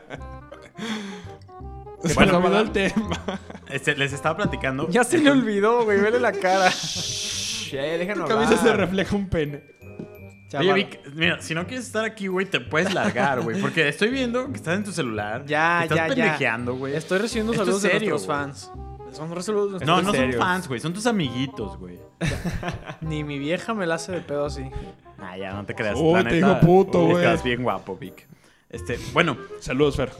Se Bueno, me olvidó ¿verdad? el tema. Les estaba platicando. Ya se le olvidó, güey, vele la cara. Shh, déjenlo Tu camisa se hablar. refleja un pene. Ya, Oye, Bala. Vic, mira, si no quieres estar aquí, güey, te puedes largar, güey. Porque estoy viendo que estás en tu celular. Ya, que estás ya, ya. pendejeando, güey. Estoy recibiendo Esto saludos es de serio, nuestros güey. fans. Son saludos de No, nuestros- no son serios. fans, güey. Son tus amiguitos, güey. Ni mi vieja me la hace de pedo así. Ah, ya, no te creas. Uy, La te neta, digo puto, güey. Estás bien guapo, Vic. Bueno, Saludos, Fer.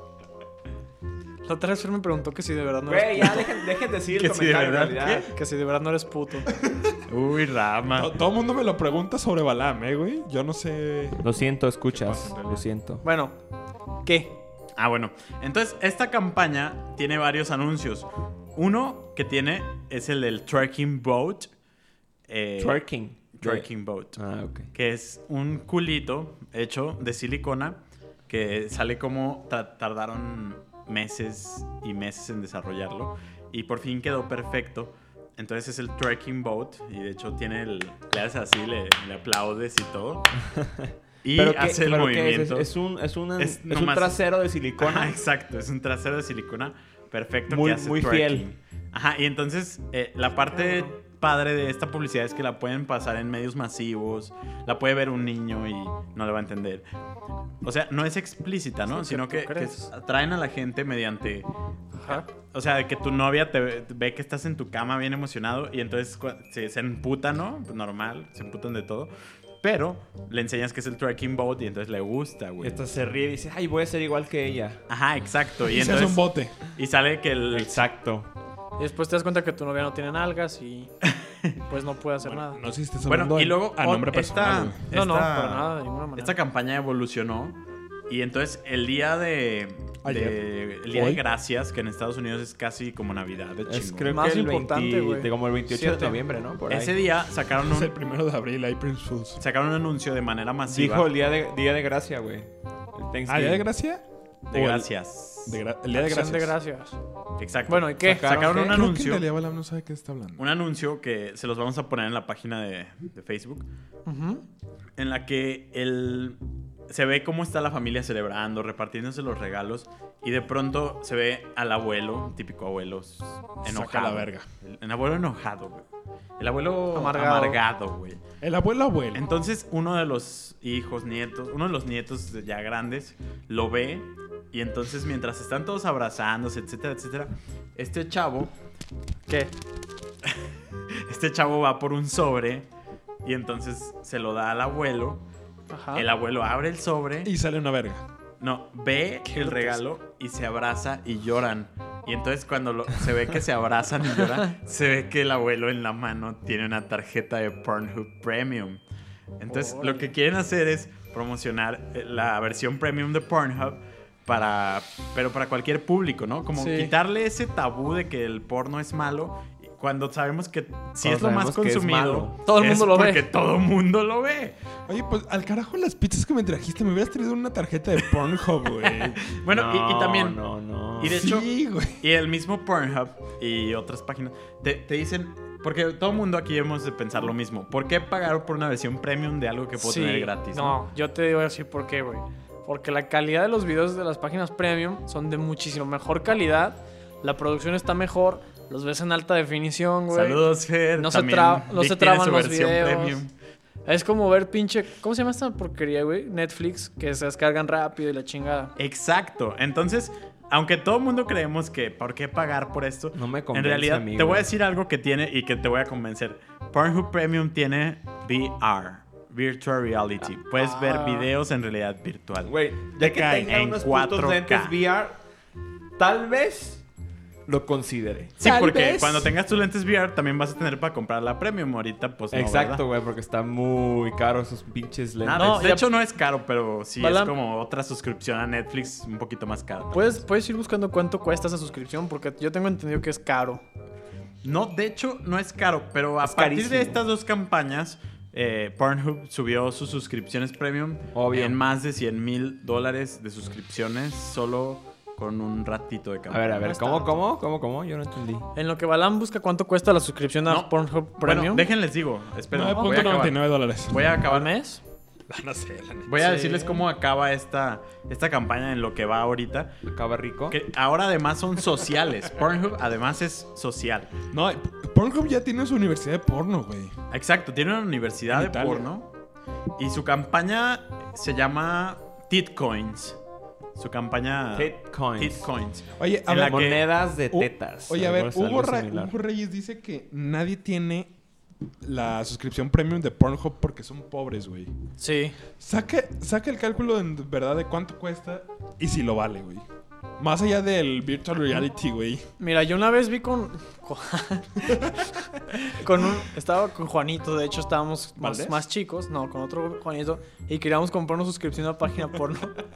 La otra vez Fer me preguntó que si de verdad no Güey, eres ya dejen decir el Que sí, de comentario en verdad, realidad. que si de verdad no eres puto. uy, Rama. Todo el mundo me lo pregunta sobre Balam, güey. Yo no sé. Lo siento, escuchas. pasa en realidad? Lo siento. Bueno, ¿qué? Ah, bueno. Entonces, esta campaña tiene varios anuncios. Uno que tiene es el del Twerking Boat. Twerking. Twerking Boat. Ah, ok. Que es un culito hecho de silicona que sale como tardaron meses y meses en desarrollarlo y por fin quedó perfecto. Entonces es el Twerking Boat y de hecho tiene le haces así, le aplaudes y todo. Y hace el pero movimiento. ¿qué es? Es un nomás- trasero de Ajá, silicona. exacto, es un trasero de silicona perfecto Muy- que hace muy twerking. fiel. Ajá, y entonces la parte padre de esta publicidad es que la pueden pasar en medios masivos, la puede ver un niño y no le va a entender. O sea, no es explícita, ¿no? Sí, Sino ¿tú que crees? atraen a la gente mediante... Ajá. O sea, que tu novia te ve que estás en tu cama bien emocionado y entonces se emputa, ¿no? Pues normal, se emputan de todo. Pero le enseñas que es el twerking boat y entonces le gusta, güey. Esta se ríe y dice, ay, voy a ser igual que ella. Ajá, exacto. Y Y se hace un entonces... bote. Y sale que el... Exacto. Y después te das cuenta que tu novia no tiene nalgas y pues no puede hacer nada. No sé si estás hablando Bueno, y luego a nombre personal, güey. No, para nada, de ninguna manera. Esta campaña evolucionó y entonces el día de el día de Hoy. Gracias, que en Estados Unidos es casi como Navidad, de Es chingo. creo Más que el importante, 20, güey. como el 28 Siete. de noviembre, ¿no? Por ahí. Ese día sacaron Es el un, 1 de abril, April Fools. sacaron un anuncio de manera masiva. Dijo el día de gracia, güey. El Thanksgiving. ¿Ah, día de gracia? de O el- gracias. El día de Acción gracias. de gracias. Exacto. Bueno, ¿y qué? Sacaron ¿qué? un Creo que en anuncio. realidad Balam no sabe qué está hablando. Un anuncio que se los vamos a poner en la página de Facebook. Ujú. En la que se ve cómo está la familia celebrando, repartiéndose los regalos. Y de pronto se ve al abuelo, típico abuelo enojado. Saca la verga. El abuelo enojado, güey. El abuelo Amargado. amargado, güey. El abuelo. Entonces uno de los uno de los nietos ya grandes, lo ve. Y entonces mientras están todos abrazándose, etcétera, etcétera, este chavo ¿Qué? va por un sobre y entonces se lo da al abuelo. Ajá. El abuelo abre el sobre. Y sale una verga. No, ve el regalo y se abraza y lloran. Y entonces cuando se ve que se abrazan y lloran, se ve que el abuelo en la mano tiene una tarjeta de Pornhub Premium. Entonces lo que quieren hacer es promocionar la versión Premium de Pornhub pero para cualquier público, ¿no? Como Sí. quitarle ese tabú de que el porno es malo cuando sabemos que si Cuando es lo más sabemos que es consumido, malo. Todo el mundo lo ve. porque todo el mundo lo ve. Oye, pues al carajo las pizzas que me trajiste. Me hubieras traído una tarjeta de Pornhub, güey. Bueno, y también... No. Y de hecho, Sí, güey. y el mismo Pornhub y otras páginas te dicen, porque todo el mundo aquí hemos de pensar lo mismo. ¿Por qué pagar por una versión premium de algo que puedo tener gratis? No, yo te voy a decir por qué, güey. Porque la calidad de los videos de las páginas premium son de muchísimo mejor calidad. La producción está mejor. Los ves en alta definición, güey. Saludos, Fer. No También no se Vic tiene traban su los versión videos. premium. Es como ver pinche... ¿Cómo se llama esta porquería, güey? Netflix, que se descargan rápido y la chingada. Exacto. Entonces, aunque todo el mundo creemos que ¿por qué pagar por esto? No me En convence, realidad, amigo. te voy a decir algo que tiene y que te voy a convencer. Pornhub Premium tiene VR. Virtual Reality. Puedes ver videos en realidad virtual. Güey, ya que caen tenga en unos 4K. putos lentes VR, tal vez lo considere. Sí, Tal porque vez. cuando tengas tus lentes VR también vas a tener para comprar la Premium. Ahorita, pues no, Exacto, ¿verdad? güey, porque está muy caro esos pinches lentes. Nada, No, de ya- hecho no es caro, pero sí Balam- es como otra suscripción a Netflix un poquito más cara. Puedes ir buscando cuánto cuesta esa suscripción, porque yo tengo entendido que es caro. No, de hecho no es caro, pero a Es partir carísimo. de estas dos campañas, Pornhub subió sus suscripciones premium Obvio. en más de $100,000 de suscripciones solo con un ratito de A campaña. ver, No está ¿cómo? Yo no entendí. En lo que Balam busca cuánto cuesta la suscripción a No. Pornhub Bueno, Premium. déjenles digo, esperen, voy a acabar. $9.99. Voy a ¿Al acabar. mes? No sé, la neta. Voy a Sí. decirles cómo acaba esta campaña en lo que va ahorita. Acaba rico. Que ahora además son sociales. Pornhub además es social. No, Pornhub ya tiene su universidad de porno, güey. Exacto, tiene una universidad En de Italia. porno. Y su campaña se llama Titcoins. Su campaña... Titcoins. Titcoins. Oye, a En la ver, que- Monedas de U- tetas. Oye, a ver, Algo similar. Hugo Reyes dice que nadie tiene la suscripción premium de Pornhub porque son pobres, güey. Sí. Saca el cálculo en verdad de cuánto cuesta y si lo vale, güey. Más allá del virtual reality, güey. Mira, yo una vez vi estaba con Juanito, de hecho estábamos ¿Valdés? más chicos, no, con otro Juanito, y queríamos comprar una suscripción a la página porno.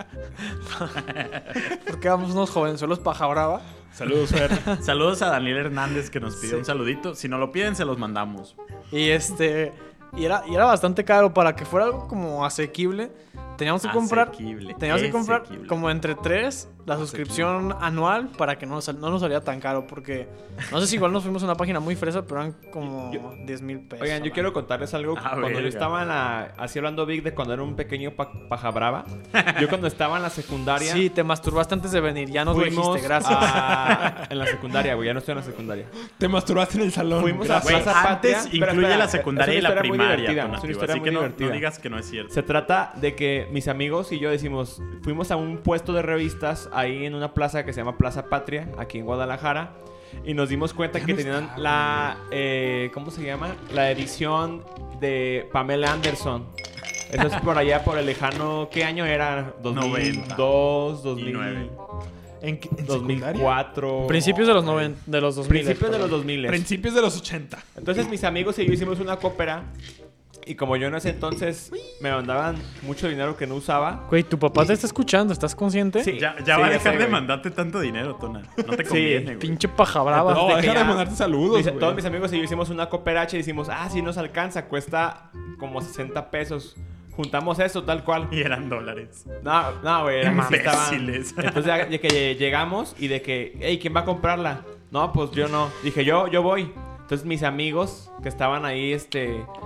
Porque éramos unos jovenzuelos paja brava. Saludos, Fer. Saludos a Daniel Hernández que nos pidió Sí. un saludito. Si no lo piden, se los mandamos. Y y era bastante caro para que fuera algo como asequible. Teníamos que comprar Asequible, Teníamos como entre 3 la suscripción anual para que no nos salía tan caro. Porque no sé si igual nos fuimos a una página muy fresa, pero eran como 10,000 pesos. Oigan, yo quiero contarles algo. Ah, Cuando yo verga. estaba así hablando Vic de cuando era un pequeño paja brava. Yo cuando estaba en la secundaria. Sí, te masturbaste antes de venir, ya nos lo fuimos dijiste, gracias. en la secundaria, güey. Ya no estoy en la secundaria. Te masturbaste en el salón. Fuimos Gracias. Güey, Plaza Patria. antes Espera, incluye espera, la secundaria es y una la historia muy primaria, divertida, Tonatiuh, es una historia así muy que no divertida. digas que no es cierto. Se trata de que mis amigos y yo decimos, fuimos a un puesto de revistas ahí en una plaza que se llama Plaza Patria, aquí en Guadalajara, y nos dimos cuenta que tenían la, ¿cómo se llama? La edición de Pamela Anderson. Eso es por allá, por el lejano, ¿qué año era? 2002, 2009. ¿En secundaria? 2004. Principios de los 2000. Principios de los 2000. Principios de los 80. Entonces mis amigos y yo hicimos una cópera. Y como yo en ese entonces me mandaban mucho dinero que no usaba. Güey, tu papá te está escuchando, ¿estás consciente? Sí. Ya Sí, va a ya dejar sé, de güey. mandarte tanto dinero, Tona. No te Sí, conviene, güey. Pinche paja brava. No, Entonces, de que deja de ya- mandarte saludos, güey. Todos mis amigos y yo hicimos una cooperacha y decimos, sí nos alcanza, cuesta como 60 pesos. Juntamos eso, tal cual. Y eran dólares. No, güey, eran que sí estaban- Imbéciles. Entonces ya de que llegamos y de que, hey, ¿quién va a comprarla? No, pues yo no. Dije, yo voy. Entonces mis amigos que estaban ahí,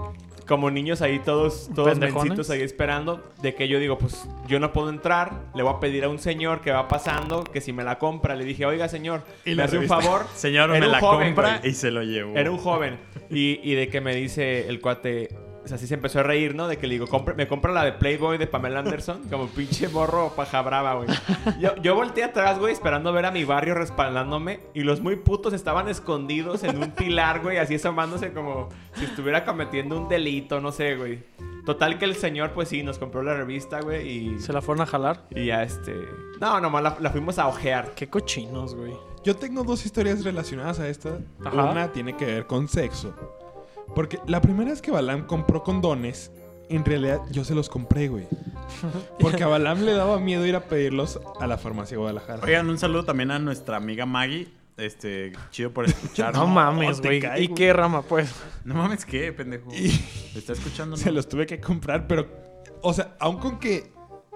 como niños ahí todos Pendejones. mencitos ahí esperando, de que yo digo, pues yo no puedo entrar, le voy a pedir a un señor que va pasando que si me la compra. Le dije, oiga señor, Y ¿me la hace un revista. favor? Señor, Era me un la joven, compra güey. y se lo llevó. Era un joven. Y de que me dice el cuate, o sea, así se empezó a reír, ¿no? De que le digo, me compra la de Playboy de Pamela Anderson, como pinche morro paja brava, güey. Yo volteé atrás, güey, esperando ver a mi barrio respaldándome, y los muy putos estaban escondidos en un pilar, güey, así asomándose como si estuviera cometiendo un delito, no sé, güey. Total que el señor, pues sí, nos compró la revista, güey, y... ¿Se la fueron a jalar? Y ya, No, nomás la fuimos a ojear. Qué cochinos, güey. Yo tengo dos historias relacionadas a esta. Ajá. Una tiene que ver con sexo. Porque la primera vez que Balam compró condones, en realidad yo se los compré, güey. Porque a Balam le daba miedo ir a pedirlos a la farmacia de Guadalajara. Oigan, un saludo también a nuestra amiga Maggie. Chido por escuchar. No mames, te güey. caigo. ¿Y qué rama, pues? No mames, ¿qué, pendejo? Y ¿Te está escuchando? se No? los tuve que comprar, pero... O sea, aun con que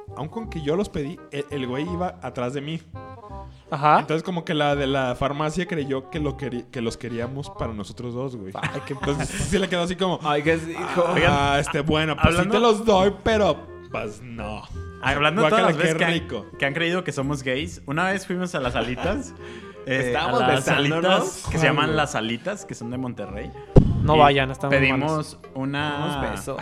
yo los pedí, el güey iba atrás de mí. Ajá. Entonces como que la de la farmacia creyó que los queríamos para nosotros dos, güey. Ay, qué Entonces sí le quedó así como... Ay, que hijo. Bueno, pues hablando- sí te los doy, pero pues no. Hablando de todas Guácala, las veces qué que rico. que han creído que somos gays, una vez fuimos a las alitas. Estábamos a las besándonos. alitas que se llaman Las Alitas, que son de Monterrey. No Y vayan, están muy malos. Pedimos una... Unos besos.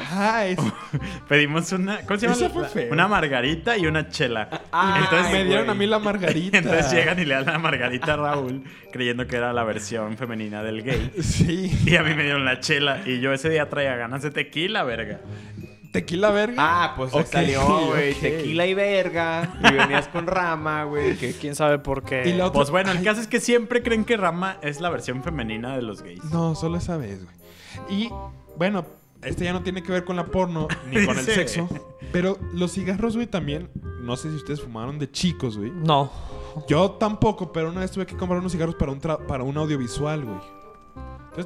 Pedimos una... ¿Cómo se llama? Eso fue feo. Una margarita y una chela. Entonces me dieron güey. a mí la margarita. Entonces llegan y le dan la margarita a Raúl, creyendo que era la versión femenina del gay. Sí. Y a mí me dieron la chela. Y yo ese día traía ganas de tequila, verga. Tequila verga. Ah, pues Ok, salió, güey, ok. tequila y verga. Y venías con rama, güey. Que quién sabe por qué. Y la otra- Pues bueno, el caso es que siempre creen que Rama es la versión femenina de los gays. No, solo esa vez, güey. Y bueno, ya no tiene que ver con la porno ni con el Dice. sexo. Pero los cigarros, güey, también. No sé si ustedes fumaron de chicos, güey. No. Yo tampoco, pero una vez tuve que comprar unos cigarros para un audiovisual, güey. Entonces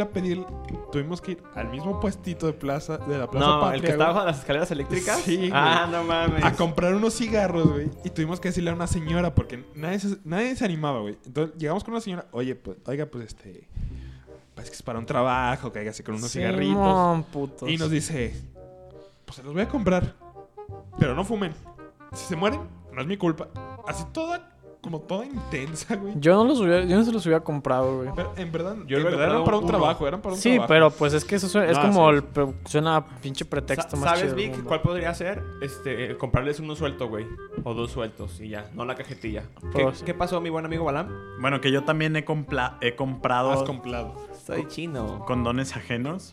tuvimos que ir al mismo puestito de la Plaza No, Patria, el que estaba güey, bajo las escaleras eléctricas. Sí, güey. Ah, no mames. a comprar unos cigarros, güey. Y tuvimos que decirle a una señora porque nadie se animaba, güey. Entonces llegamos con una señora, oiga, pues pues que es para un trabajo, que hágase con unos cigarritos. Simón, putos. Y nos dice, pues se los voy a comprar, pero no fumen. Si se mueren, no es mi culpa. Así toda intensa, güey. Yo no se los hubiera comprado, güey. Pero en verdad, Yo en hubiera verdad eran comprado para un uno. trabajo, eran para un Sí, trabajo. pero pues es que eso es No, como sí. suena a pinche pretexto más ¿Sabes, chido del Vic? mundo. ¿Cuál podría ser? Comprarles uno suelto, güey. O dos sueltos y ya, no la cajetilla. Pues- ¿Qué pasó, mi buen amigo Balam? Bueno, que yo también he comprado Has comprado. Soy chino. condones ajenos.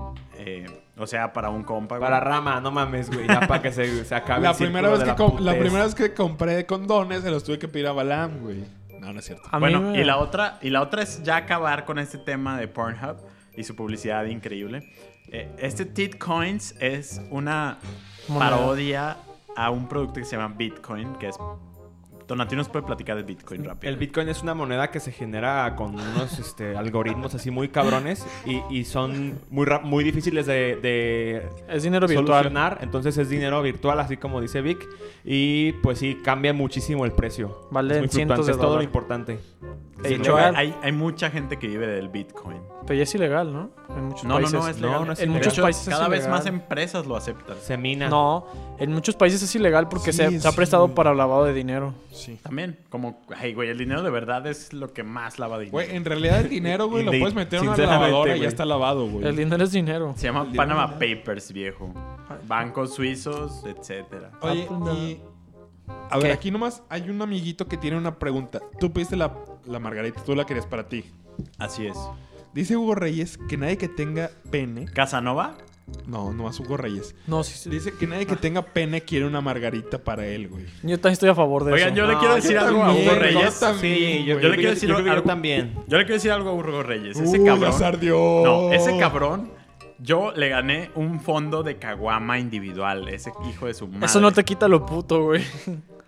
O sea, para un compa. güey. Para rama, no mames, güey. Ya para que se acabe La el primera, círculo vez de que la la putez. primera vez que compré condones se los tuve que pedir a Balam, güey. No es cierto. A mí Bueno, me- y la otra es ya acabar con este tema de Pornhub y su publicidad increíble. Titcoins es una Moneda. parodia a un producto que se llama Bitcoin, que es... Donatio nos puede platicar de Bitcoin rápido. El Bitcoin es una moneda que se genera con unos algoritmos así muy cabrones y son muy difíciles de Es dinero virtual. solucionar. Entonces es dinero virtual, así como dice Vic. Y pues sí, cambia muchísimo el precio. Vale es muy cientos fluctuante, de es todo lo dólares. importante. De Sí, hecho, luego hay mucha gente que vive del Bitcoin. Pero ya es ilegal, ¿no? En muchos No, países. es legal. no es En ilegal. muchos De hecho, países es cada vez ilegal. más empresas lo aceptan. Se mina. No, en muchos países es ilegal porque Sí, se ha sí, prestado güey. para lavado de dinero. Sí. También, como, ay, güey, el dinero de verdad es lo que más lava dinero. Güey, en realidad el dinero, güey, lo Y puedes meter en una sinceramente, lavadora y güey. ya está lavado, güey. El dinero es dinero. Se llama Panama Papers, viejo. Bancos suizos, etcétera. Oye, y... A ver, ¿Qué? aquí nomás hay un amiguito que tiene una pregunta. Tú pediste la margarita, tú la querías para ti. Así es. Dice Hugo Reyes que nadie que tenga pene... ¿Casanova? No, no es Hugo Reyes. No, sí, sí. Dice que nadie que tenga pene quiere una margarita para él, güey. Yo también estoy a favor de Oigan, eso. yo le No, quiero decir yo algo a también, Hugo yo Reyes. también. Sí, yo Yo le creo quiero que- decir yo creo que yo algo- también. Yo le quiero decir algo a Hugo Reyes. Ese Uy, cabrón. las ardió. No, ese cabrón. Yo le gané un fondo de caguama individual. Ese hijo de su madre. Eso no te quita lo puto, güey.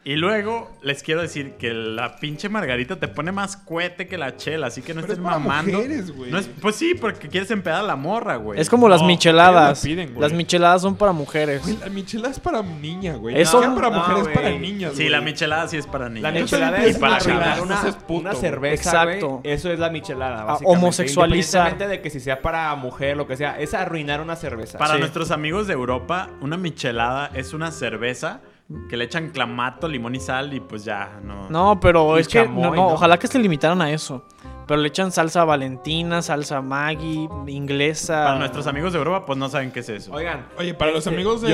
Y luego les quiero decir que la pinche margarita te pone más cohete que la chela, así que no Pero estés es para mamando. mujeres, güey. No es, pues sí, porque quieres empedar a la morra, güey. Es como las No, micheladas. ellos la piden, güey. Las micheladas son para mujeres. Güey, la michelada es para niña, güey. Eso- Ni siquiera para No, mujeres, güey. para niñas, Sí, güey. la michelada sí es para niños. La Yo michelada también es pienso para que arruinar no seas puto, una güey. cerveza, Exacto. güey. Eso es la michelada, A básicamente. homosexualizar. Independientemente de que si sea para mujer, lo que sea, es arruinar una cerveza. Para Sí. nuestros amigos de Europa, una michelada es una cerveza que le echan clamato, limón y sal y pues ya, no. No, pero Y es que chamoy, no, ¿no? ojalá que se limitaran a eso. Pero le echan salsa Valentina, salsa Maggi, inglesa. Para nuestros amigos de Europa, pues no saben qué es eso. Oigan, Oye, para los amigos de...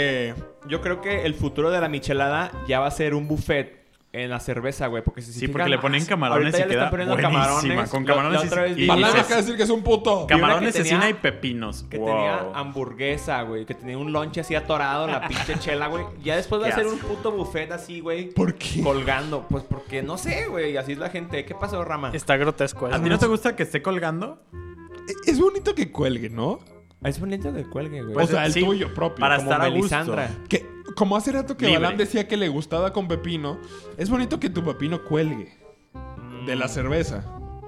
yo creo que el futuro de la michelada ya va a ser un buffet en la cerveza, güey. Porque si se Sí, fijan, porque le ponen camarones ahorita ya y le queda están poniendo buenísima. camarones. Con La camarones otra vez y vi- Balán dices- acaba de decir que es un puto. Vi una Camarones, que tenía- cecina y pepinos. Que Wow. tenía hamburguesa, güey. Que tenía un lonche así atorado, la pinche chela, güey. Ya después va a Qué ser un asco. puto buffet así, güey. ¿Por qué? Colgando. Pues porque no sé, güey. Así es la gente. ¿Qué pasó, Rama? Está grotesco eso. ¿A ti no te gusta que esté colgando? Es bonito que cuelgue, ¿no? Es bonito que cuelgue, güey. O sea, el sí, tuyo propio. para como estar a gusto. Melisandra. Que, como hace rato que Libre. Balán decía que le gustaba con pepino, es bonito que tu pepino cuelgue de la cerveza.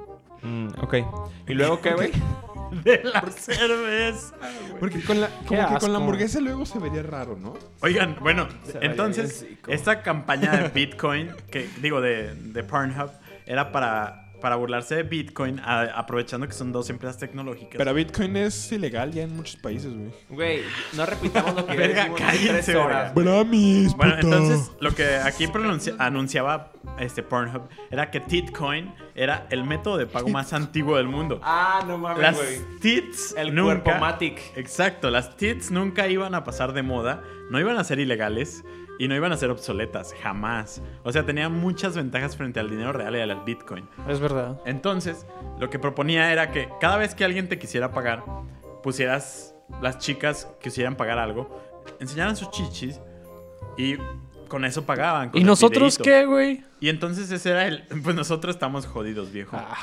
Ok. ¿Y luego qué, güey? De la cerveza, güey. Porque con la, Qué como que con asco. la hamburguesa luego se vería raro, ¿no? Oigan, bueno, Se vaya entonces, bien seco. esta campaña de Bitcoin, que digo, de Pornhub, era para burlarse de Bitcoin, aprovechando que son dos empresas tecnológicas. Pero Bitcoin es ilegal ya en muchos países, güey. Güey, no repitamos lo que Verga, decimos en cállense, 3 horas. Bramis, Bueno, puto. entonces lo que aquí anunciaba Pornhub era que Titcoin era el método de pago más antiguo del mundo. Ah, no mames, Las güey. tits El nunca... cuerpo-matic. Exacto, las tits nunca iban a pasar de moda, no iban a ser ilegales y no iban a ser obsoletas, jamás. O sea, tenían muchas ventajas frente al dinero real y al Bitcoin. Es verdad. Entonces, lo que proponía era que cada vez que alguien te quisiera pagar, pusieras las chicas que quisieran pagar algo, enseñaran sus chichis y con eso pagaban. con ¿Y el nosotros videíto. qué, güey? Y entonces ese era el... Pues nosotros estamos jodidos, viejo. Ah.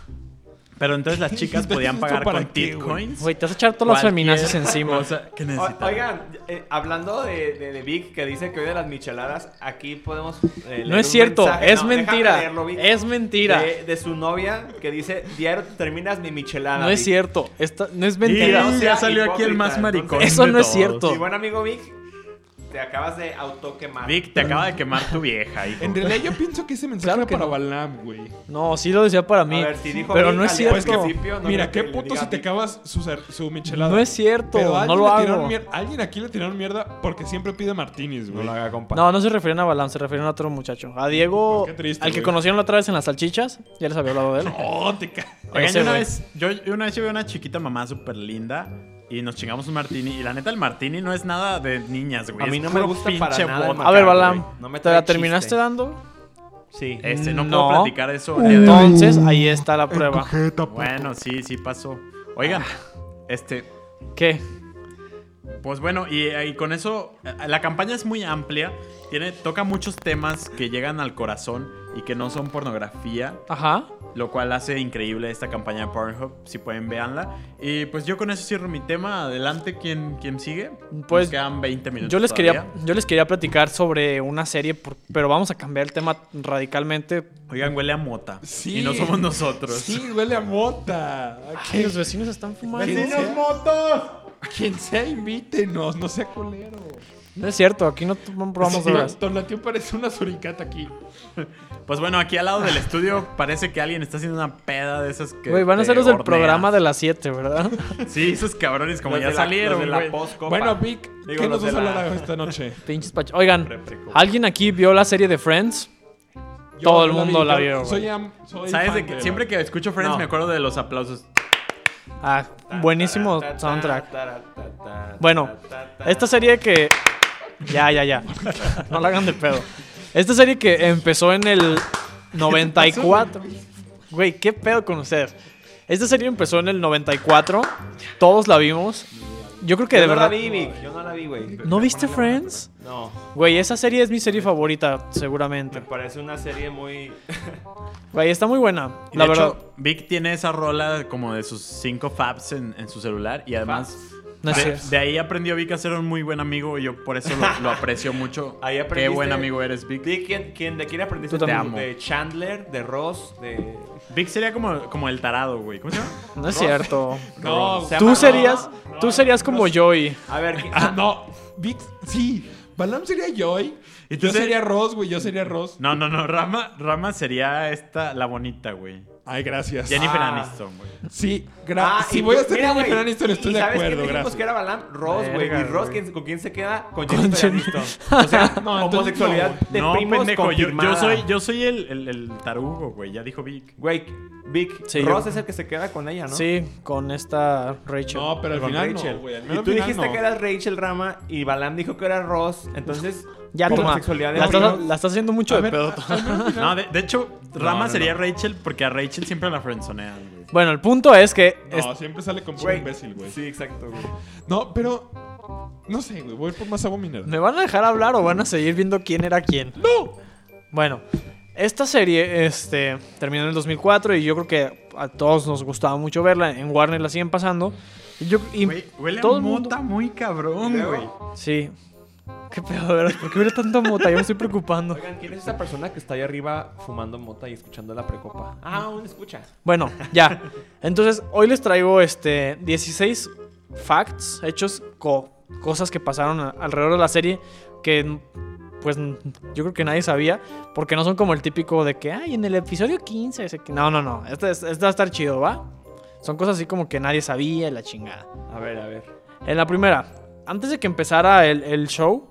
Pero entonces las chicas Entonces, podían ¿esto pagar para con qué, güey? Titcoins. Güey, te vas a echar todas las Cualquier feminazis encima. cosa que necesitas. Oigan, hablando de Vic, que dice que hoy de las micheladas, aquí podemos leer No es un cierto, mensaje. es No, déjame mentira. leerlo, Vic. Es mentira. De su novia, que dice, diario terminas mi michelada. No es Vic". cierto. No es Y mentira. no ya sea salió aquí el hipócrita, más maricón. Eso de no es todos. cierto. Y buen amigo Vic, te acabas de autoquemar. Vic, te acaba de quemar tu vieja, hijo. En realidad yo pienso que ese mensaje Claro era que para no. Balam, güey. No, sí lo decía para mí. A ver, si dijo pero Vic no es al cierto. principio, no Mira, creo qué que le puto diga si te Vic. acabas su michelada. No es cierto. Pero No alguien lo le tiraron hago. alguien aquí le tiraron mierda porque siempre pide martinis, No güey. lo haga, compa. No, no se referían a Balán, se referían a otro muchacho. A Diego, Pues qué triste, al que güey. conocieron la otra vez en las salchichas. Ya les había hablado de él. No, te ca... Oigan, Ese yo una güey. vez yo vi una chiquita mamá súper linda y nos chingamos un martini. Y la neta, el martini no es nada de niñas, güey. A mí es no me puro gusta para pinche nada el vodka, A ver, güey. Balán, No me ¿te trae la terminaste chiste. dando? Sí. No No. puedo platicar eso. el día de hoy. Entonces, ahí está la prueba. Bueno, sí pasó. Oigan, ¿Qué? pues bueno, y con eso, la campaña es muy amplia. Toca muchos temas que llegan al corazón y que no son pornografía. Ajá. Lo cual hace increíble esta campaña de Pornhub. Si pueden, véanla. Y pues yo con eso cierro mi tema. Adelante, ¿quién sigue? Pues, Nos quedan 20 minutos. Yo les todavía. quería platicar sobre una serie, pero vamos a cambiar el tema radicalmente. Oigan, huele a mota. Sí. Y no somos nosotros. Sí, huele a mota. Ay, los vecinos están fumando. ¡Vecinos motos! Quien sea, invítenos, no sea culero. No es cierto, aquí no probamos drogas. Tonatiuh parece una suricata aquí. Pues bueno, aquí al lado del estudio parece que alguien está haciendo una peda de esas que. Güey, van a te ser los del horneas. programa de las 7, ¿verdad? Sí, esos cabrones como Los ya de la- salieron, los de la güey. postcopa. Bueno, Vic, Digo, ¿qué los nos vas a de la- hablar esta noche? Pinches Oigan, Refresco. ¿alguien aquí vio la serie de Friends? Todo el mundo la vio, güey. Soy ¿Sabes fan de que siempre que escucho Friends No. me acuerdo de los aplausos? Ah, buenísimo soundtrack. Bueno, esta serie que... Ya. No la hagan de pedo. Esta serie que empezó en el 94. Güey, ¿qué pedo con ustedes? Esta serie empezó en el 94. Todos la vimos. Yo creo que Yo de no verdad... la vi, Vic. Yo no la vi, güey. ¿No viste Friends? No. Güey, esa serie es mi serie favorita, Me seguramente. parece una serie muy... Güey, está muy buena. Y La de verdad. hecho, Vic tiene esa rola como de sus 5 faps en su celular y además No es cierto. De ahí aprendió Vic a ser un muy buen amigo y yo por eso lo aprecio mucho. Ahí Qué aprendiste- buen amigo eres, Vic. Vic, ¿quién de quién aprendiste? Tú también. Te amo. De Chandler, de Ross, de... Vic sería como el tarado, güey. ¿Cómo se llama? No es cierto. No, Se llama Tú serías como Joey. A ver, no. Vic, sí. Balam sería Joy. ¿Y tú Yo sería Ross, güey. Yo sería Ross. No. Rama sería la bonita, güey. Ay, gracias. Jennifer Ah. Aniston, güey. Sí, y si voy a tú- ser mira, Jennifer güey, Aniston, estoy ¿y de sabes acuerdo, quién dijimos gracias. que era Balam? Ross, güey. Verga, Y Ross, güey. ¿con quién se queda? Con Con Jennifer Jennifer. Aniston. O sea, No, entonces homosexualidad no, de No, primos pendejo. confirmada. Yo soy el tarugo, güey. Ya dijo Vic. Güey, Vic, Sí, Ross yo- es el que se queda con ella, ¿no? Sí, con esta Rachel. No, pero al Con final Rachel. no, güey. Al Y final tú al final dijiste no. que eras Rachel Rama y Balam dijo que era Ross. Entonces, Ya, ¿cómo toma. homosexualidad de La primos? estás haciendo mucho A de ver, pedo. No, de hecho, Rama no, sería no. Rachel porque a Rachel siempre la friendzonean, güey. Bueno, el punto es que... No, siempre sale con puro Güey, imbécil, güey. Sí, exacto, güey. No, pero... No sé, güey. Voy a ir por más agua mineral. ¿Me van a dejar hablar o van a seguir viendo quién era quién? ¡No! Bueno, esta serie terminó en el 2004 y yo creo que a todos nos gustaba mucho verla. En Warner la siguen pasando. Y Güey, huele todo a el mundo- mota muy cabrón, güey. Sí. ¿Qué pedo, de verdad? ¿Por qué huele tanta mota? Yo me estoy preocupando. Oigan, ¿quién es esa persona que está ahí arriba fumando mota y escuchando la precopa? Ah, aún escucha. Bueno, ya. Entonces, hoy les traigo 16 facts, hechos, cosas que pasaron alrededor de la serie que, pues, yo creo que nadie sabía. Porque no son como el típico de que, ay, en el episodio 15. No. Este va a estar chido, ¿va? Son cosas así como que nadie sabía y la chingada. A ver. En la primera, antes de que empezara el show,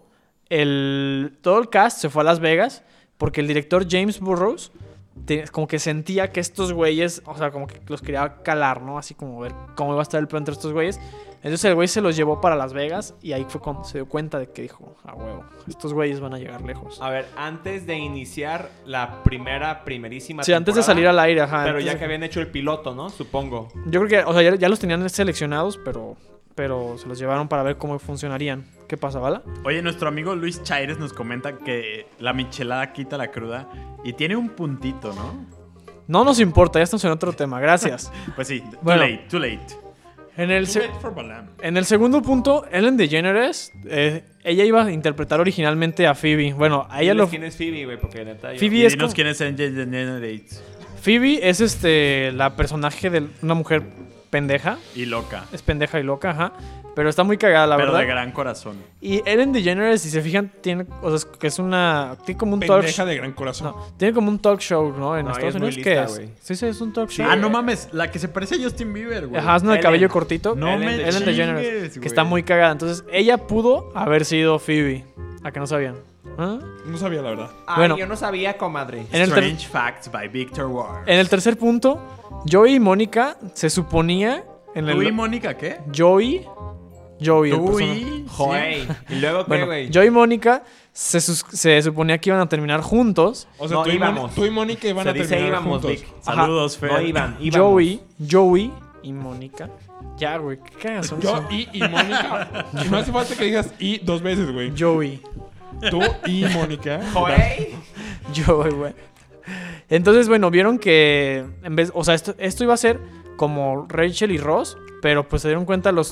todo el cast se fue a Las Vegas porque el director James Burrows como que sentía que estos güeyes, o sea, como que los quería calar, ¿no? Así como ver cómo iba a estar el plan entre estos güeyes. Entonces el güey se los llevó para Las Vegas y ahí fue cuando se dio cuenta de que dijo, ah, huevo, estos güeyes van a llegar lejos. A ver, antes de iniciar la primerísima Sí, antes de temporada, salir al aire, ajá. Pero antes ya de- que habían hecho el piloto, ¿no? Supongo. Yo creo que, o sea, ya los tenían seleccionados, pero se los llevaron para ver cómo funcionarían. ¿Qué pasa, Bala? Oye, nuestro amigo Luis Chaires nos comenta que la michelada quita la cruda y tiene un puntito, ¿no? No nos importa, ya estamos en otro tema, gracias. Pues sí, Bueno. too late. En el, Too se- late for Balam. en el segundo punto, Ellen DeGeneres, ella iba a interpretar originalmente a Phoebe. Bueno, a ella Diles lo... ¿Quién es Phoebe, güey? Porque neta yo... Phoebe Y es dinos como- quién es Angel Generate Phoebe es la personaje de una mujer pendeja. y loca, Es pendeja y loca, ajá. Pero está muy cagada, la pero verdad. de gran corazón. Y Ellen DeGeneres, si se fijan, tiene, o sea, que es una... Tiene como un talk Pendeja show. de gran corazón. No, tiene como un talk show, ¿no? En No, Estados ella es muy Unidos. ¿Qué lista, es? güey. Sí, es un talk Sí, show. Ah, no mames, la que se parece a Justin Bieber, güey. Ajá, es una de Ellen. cabello cortito. No Ellen me Ellen chingues, DeGeneres, que güey. está muy cagada. Entonces, ella pudo haber sido Phoebe. ¿A que no sabían? ¿Ah? No sabía, la verdad. Ay, Bueno. yo no sabía, comadre. En el Strange Facts by Victor Ward. En el tercer punto, Joey y Mónica se suponía en ¿Tú y el Mónica qué? Joey, el ¿Tú personaje. y...? Joey. ¿Y luego qué, Bueno, güey? Joey y Mónica se suponía que iban a terminar juntos. O sea, No, tú, íbamos. tú y Mónica iban Se a dice terminar íbamos, juntos. Vic. Saludos, Fer. No iban, íbamos. Joey y Mónica. Ya, güey, qué cagas son Yo eso? y Mónica. Y no hace falta que digas y dos veces, güey. Joey. Tú y Mónica. Joey. Joey, güey. Entonces, bueno, vieron que en vez, o sea, esto iba a ser como Rachel y Ross, pero pues se dieron cuenta los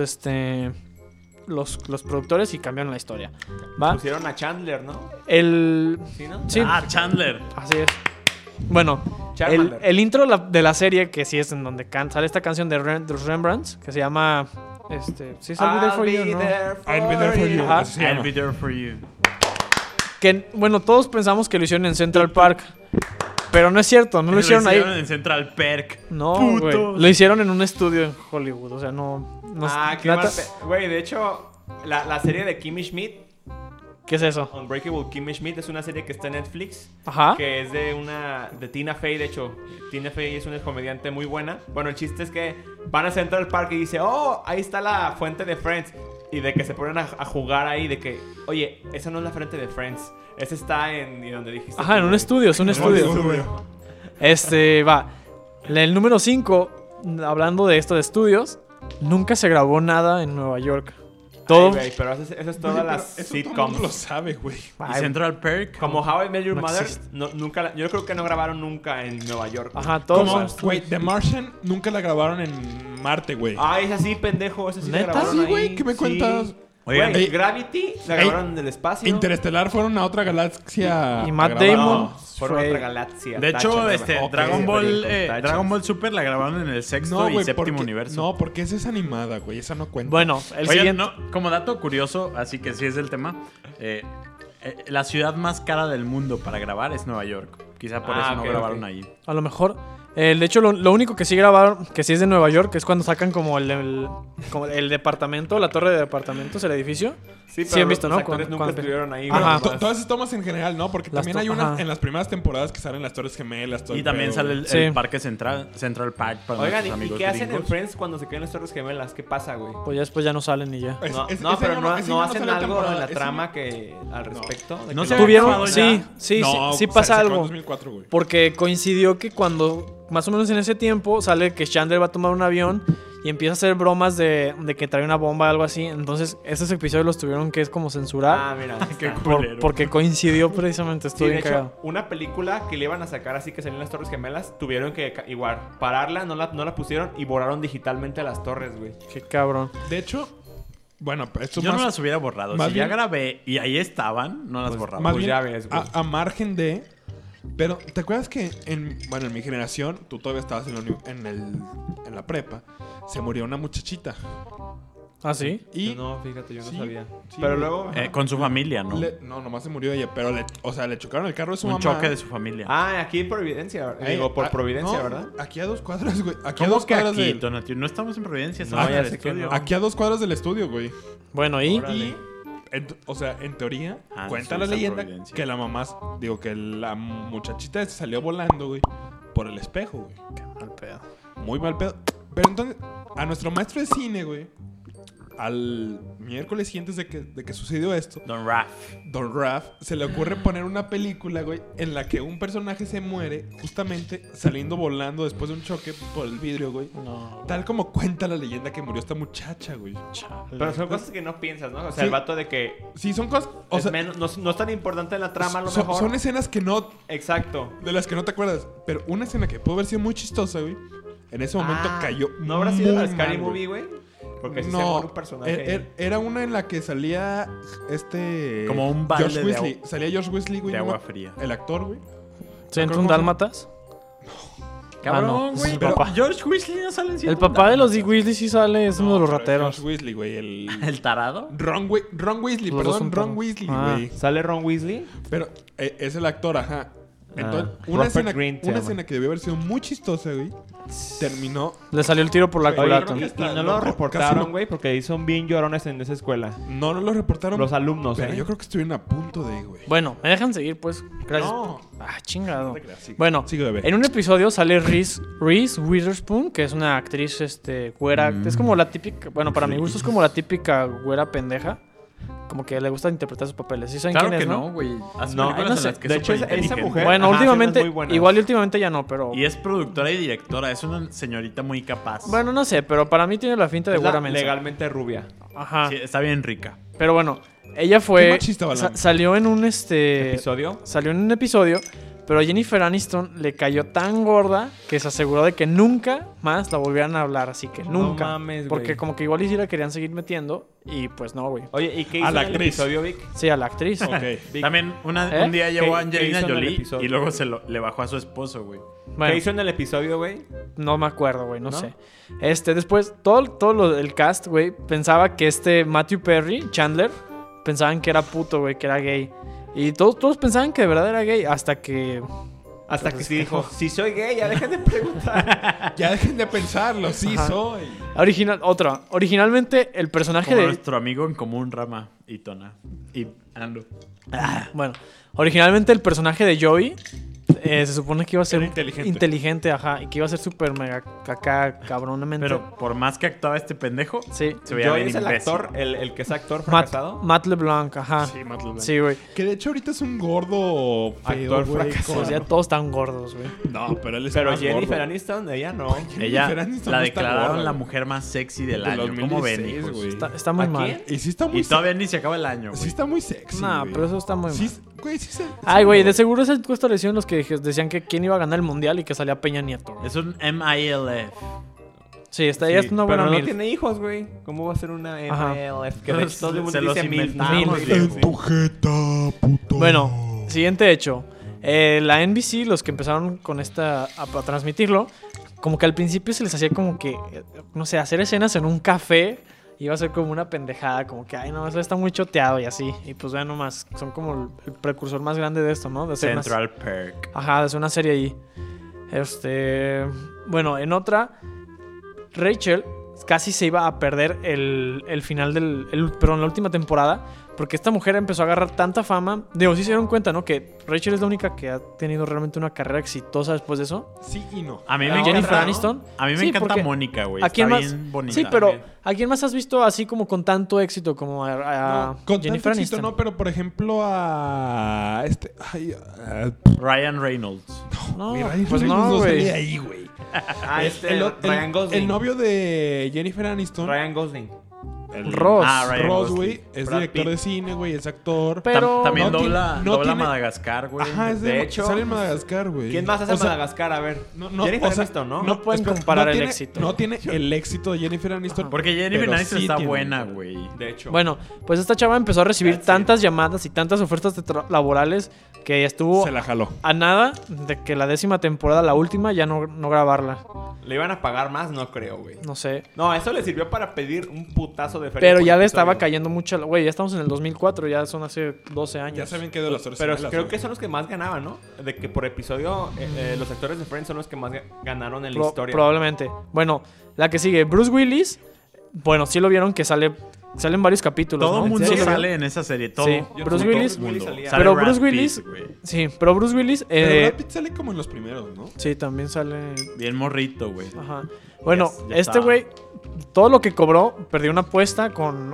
productores y cambiaron la historia. ¿Va? Pusieron a Chandler, ¿no? Sí. ¿Sí, no? Ah, Chandler. Así es. Bueno, Charmander. el intro de la serie, que sí es en donde sale esta canción de los Rembrandts, que se llama... sí, es I'll Be There For You, ¿no? I'll be there for you. Ajá. Así se I'll llama. be there for you. Que, bueno, todos pensamos que lo hicieron en Central Park, pero no es cierto, no lo hicieron ahí. en Central Perk. No, güey. Putos. Lo hicieron en un estudio en Hollywood, o sea, no Ah, qué neta- mal güey, de hecho, la serie de Kimmy Schmidt, ¿Qué es eso? Unbreakable Kimmy Schmidt, es una serie que está en Netflix. Ajá. Que es de Tina Fey, de hecho. Tina Fey es una comediante muy buena. Bueno, el chiste es que van a Central Park y dice, oh, ahí está la fuente de Friends. Y de que se ponen a jugar ahí, de que, oye, esa no es la fuente de Friends. Esa está en... ¿Y donde dijiste? Ajá, en un estudio, es un Un estudio. estudio. Va. El número 5, hablando de esto de estudios, nunca se grabó nada en Nueva York. Todo. Ay, güey, pero eso es todas Güey, las pero eso todo el mundo lo sitcoms. sabe, güey. Y Central Perk. Como How I Met Your No Mother, existe. nunca, yo creo que no grabaron nunca en Nueva York. Ajá, todos Como, son- güey, The Martian nunca la grabaron en Marte, güey. Ah, es así, pendejo. Esa sí la ¿Neta? grabaron Sí, ahí. güey, ¿qué me cuentas? Oigan, Güey, ey, Gravity la ey, grabaron en el espacio. Interestelar fueron a otra galaxia. Y Matt a grabar. Damon. No, fueron a Fue- otra galaxia. de hecho, Táchenlo, Ok, Dragon Ball, táchenlo. Dragon Ball Super la grabaron en el sexto No, y güey, séptimo porque, universo. no, porque esa es animada, güey. Esa no cuenta. Bueno, el Oigan, siguiente. no, como dato curioso, así que sí es el tema. La ciudad más cara del mundo para grabar es Nueva York. Quizá por Ah, eso no ok, grabaron ok. allí. A lo mejor. De hecho, lo único que sí grabaron, que sí es de Nueva York, es cuando sacan como como el departamento, la torre de departamentos, el edificio. Sí, Sí han visto, los ¿no? actores nunca Cuando- estuvieron ahí. Ajá. nada To- más. todas esas tomas en general, ¿no? Porque Las también to- hay unas ajá. en las primeras temporadas que salen las Torres Gemelas. todo Y el también pedo, sale güey. Sí. el parque Central Park para Oigan, nuestros ¿y amigos qué hacen en gringos. Friends cuando se caen las Torres Gemelas? ¿Qué pasa, güey? Pues ya después ya no salen y ya. Es- No, es- no, ese pero ya no, ese no ya hacen salió algo temporada, en la ese trama ya- que al respecto. de No que se lo- Tuvieron, acabado sí, ya. sí, No, sí pasa se acabó en algo. 2004, güey. Porque coincidió que cuando, más o menos en ese tiempo, sale que Chandler va a tomar un avión y empieza a hacer bromas de que trae una bomba o algo así. Entonces, esos episodios los tuvieron que es como censurar. Ah, mira. Qué está. culero. Porque coincidió precisamente, Sí, estoy de bien hecho, cagado. una película que le iban a sacar así que salían las Torres Gemelas, tuvieron que igual pararla, no la pusieron y borraron digitalmente las torres, güey. Qué cabrón. De hecho, bueno, esto Yo más, no las hubiera borrado. más Si ya bien- grabé y ahí estaban, no las borraba. más Pues bien ya ves, güey. a margen de... Pero, ¿te acuerdas que en mi generación, tú todavía estabas en la prepa, se murió una muchachita? ¿Ah, sí? Y Yo no, fíjate, yo no Sí, sabía. sí, Pero güey. luego... Con su familia, ¿no? no, nomás se murió ella, pero le chocaron el carro de su Un mamá. choque de su familia. Ah, aquí en Providencia. Ey, Digo, por Providencia, no, ¿verdad? Aquí a 2 cuadras, güey. Aquí a ¿Cómo 2 que cuadras aquí, del... Donatio? No estamos en Providencia, No, estamos en ya el sé que estudio. no. Aquí a 2 cuadras del estudio, güey. Bueno, y Órale. Y, o sea, en teoría, Ah, cuenta sí, la San leyenda Providencia. que la mamá, digo, que la muchachita se salió volando, güey, por el espejo, güey. mal pedo. Muy mal pedo. Pero entonces, a nuestro maestro de cine, güey, al miércoles siguiente de que sucedió esto, Don Raf. Don Raf se le ocurre poner una película, güey, en la que un personaje se muere justamente saliendo volando después de un choque por el vidrio, güey. No. Tal como cuenta la leyenda que murió esta muchacha, güey. Pero son cosas que no piensas, ¿no? O sea, Sí. el vato de que Sí, son cosas... O es sea, menos- no es tan importante en la trama, a lo son, mejor. son escenas que no... Exacto. De las que no te acuerdas. Pero una escena que pudo haber sido muy chistosa, güey. En ese momento Ah, cayó ¿No habrá sido la muy Scary mal, Movie, güey? Porque sí se No, muere un personaje. era una en la que salía Como un balde George de Weasley. agua- Salía George Weasley, güey. de no agua me- fría. El actor, güey. ¿101 Dálmatas? Cabrón, Ah, no, ese güey. es el Pero papá. George Weasley no sale en El papá de los Weasley sí sale, es uno de los pero rateros. George Weasley, güey. ¿El tarado? Ron Weasley, Los dos perdón. son Ron todos. Weasley, Ah. güey. ¿Sale Ron Weasley? Pero es el actor, ajá. Entonces, Rupert Grint se una llama. escena que debió haber sido muy chistosa, güey. Terminó. Le salió el tiro por la Oye, culata. creo que Y está no lo loco, casi reportaron, lo- güey, porque ahí son bien llorones en esa escuela. No lo reportaron. Los alumnos, Pero ¿eh? yo creo que estuvieron a punto de, güey. Bueno, me dejan seguir, pues. Gracias. No. Ah, chingado. No te creas, sigue. Bueno, Sigue, bebé. en un episodio sale Reese Witherspoon, que es una actriz güera. Es como la típica, bueno, para mi gusto es como la típica güera pendeja. Como que le gusta interpretar sus papeles. ¿Sí saben Claro quién que es, no, güey. Hace No, películas no en sé. las que De es hecho, súper esa inteligente. mujer- Bueno, Ajá, últimamente, sí, es muy buena. igual y últimamente ya no, pero... Y es productora y directora. Es una señorita muy capaz. Bueno, no sé, pero para mí tiene la finta de Es la güera mensa. legalmente rubia. Ajá. Sí, está bien rica. Pero bueno, ella Qué fue... machista, Balam. salió en un ¿Episodio? Salió en un episodio, pero a Jennifer Aniston le cayó tan gorda que se aseguró de que nunca más la volvieran a hablar, así que No nunca. mames, güey. Porque como que igual y sí la querían seguir metiendo y pues no, güey. Oye, ¿y qué A hizo la en el actriz. episodio, Vic? Sí, a la actriz. Ok. Vic, También ¿Eh? un día llevó ¿Qué- a qué Angelina hizo en el Jolie episodio? y luego le bajó a su esposo, güey. Bueno, ¿Qué hizo en el episodio, güey? no me acuerdo, güey, no ¿No? sé. Después, el cast, güey, pensaba que Matthew Perry, Chandler, pensaban que era puto, güey, que era gay. Y todos pensaban que de verdad era gay hasta que... Hasta Pues que es sí que dijo, no. si soy gay, ya dejen de preguntar. Ya dejen de pensarlo, sí Ajá. soy. Originalmente, el personaje Como de... nuestro amigo en común, Rama y Tona. Y Ando. Bueno, originalmente el personaje de Joey se supone que iba a ser Era inteligente. inteligente, ajá, y que iba a ser súper mega acá cabronamente. Pero por más que actuaba este pendejo, sí. se veía Joey bien es el imbécil. actor, el que es actor Matt, fracasado. Matt LeBlanc, ajá. Sí, Matt LeBlanc. Sí, güey. Que de hecho ahorita es un gordo feo, Actor güey. fracasado. Pues ya todos están gordos, güey. No, pero él es Pero más Jennifer gordo. Aniston, ella no. Ella Jennifer Aniston la no está declararon gorda, la güey. mujer más sexy del De año. ¿Cómo ven, 2016, hijos? güey. Está muy ¿A mal. quién? Y sí está muy Y todavía ni se acaba el año, Sí güey. está muy sexy, Nah, güey. pero eso está muy mal. Sí, güey, sí se... Ay, güey, de seguro esa encuesta le hicieron los que decían que quién iba a ganar el mundial y que salía Peña Nieto. Güey. Es un MILF. Sí, ella es una buena pero no milf. tiene hijos, güey. ¿Cómo va a ser una Ajá. MLF? Que de hecho todo el mundo Se los dice MILF. inventamos, MILF, viejo. güey. tu jeta, puto. Bueno, siguiente hecho. La NBC, los que empezaron con a transmitirlo, como que al principio se les hacía como que, no sé, hacer escenas en un café iba a ser como una pendejada, como que, ay, no, eso está muy choteado y así. Y pues vean nomás, son como el precursor más grande de esto, ¿no? De hacer Central Perk. Ajá, de hacer una serie ahí. Bueno, en otra, Rachel casi se iba a perder el final perdón, la última temporada, porque esta mujer empezó a agarrar tanta fama. Digo, sí se dieron cuenta, ¿no? Que Rachel es la única que ha tenido realmente una carrera exitosa después de eso. Sí y no. A mí me Jennifer encanta. Aniston. A mí me Sí, encanta porque Mónica, güey. ¿a quién Está más? bien bonita. Sí, pero también. ¿a quién más has visto así como con tanto éxito como a No, con Jennifer tanto éxito Aniston? no, pero por ejemplo a Ryan Reynolds. No, mi Ryan pues Reynolds no, güey. salía ahí, güey. Ah, Ryan Gosling. El novio de Jennifer Aniston. Ryan Gosling. el Ross. Ryan Ross, Gosling. güey, es Brad director Pitt. de cine, güey, es actor. Pero También no tiene- dobla no tiene- Madagascar, güey. Ajá, es De de hecho, sale en Madagascar, güey. ¿Quién más hace O sea, Madagascar? A ver. No, Jennifer o sea, Aniston, ¿no? no pueden espera, comparar el tiene- éxito. No tiene el éxito de Jennifer Aniston. Porque Jennifer pero Aniston sí está tiene- buena, güey. De hecho. Bueno, pues esta chava empezó a recibir That's tantas llamadas y tantas ofertas laborales que estuvo Se la jaló. a nada de que la 10ª temporada, la última, ya no grabarla. ¿Le iban a pagar más? No creo, güey. No sé. No, eso le sirvió para pedir un putazo de feria. Pero por ya le episodio. estaba cayendo mucho. Güey, ya estamos en el 2004, ya son hace 12 años. Ya saben que de las horas Pero gemelas, creo güey. que son los que más ganaban, ¿no? De que por episodio los actores de Friends son los que más ganaron en la historia. Probablemente. Bueno, la que sigue, Bruce Willis. Bueno, sí lo vieron que salen varios capítulos, Todo ¿no? el mundo Sí lo vieron. sale en esa serie. Todo. Sí, Yo Bruce tampoco, Willis. Bruce Willis salía. Sale Pero Brad Bruce Pitt, Willis- güey. Sí, pero Bruce Willis. Pero Brad Pitt sale como en los primeros, ¿no? Sí, también sale. Bien morrito, güey. Ajá. Bueno, Ya este está. güey, todo lo que cobró, perdió una apuesta con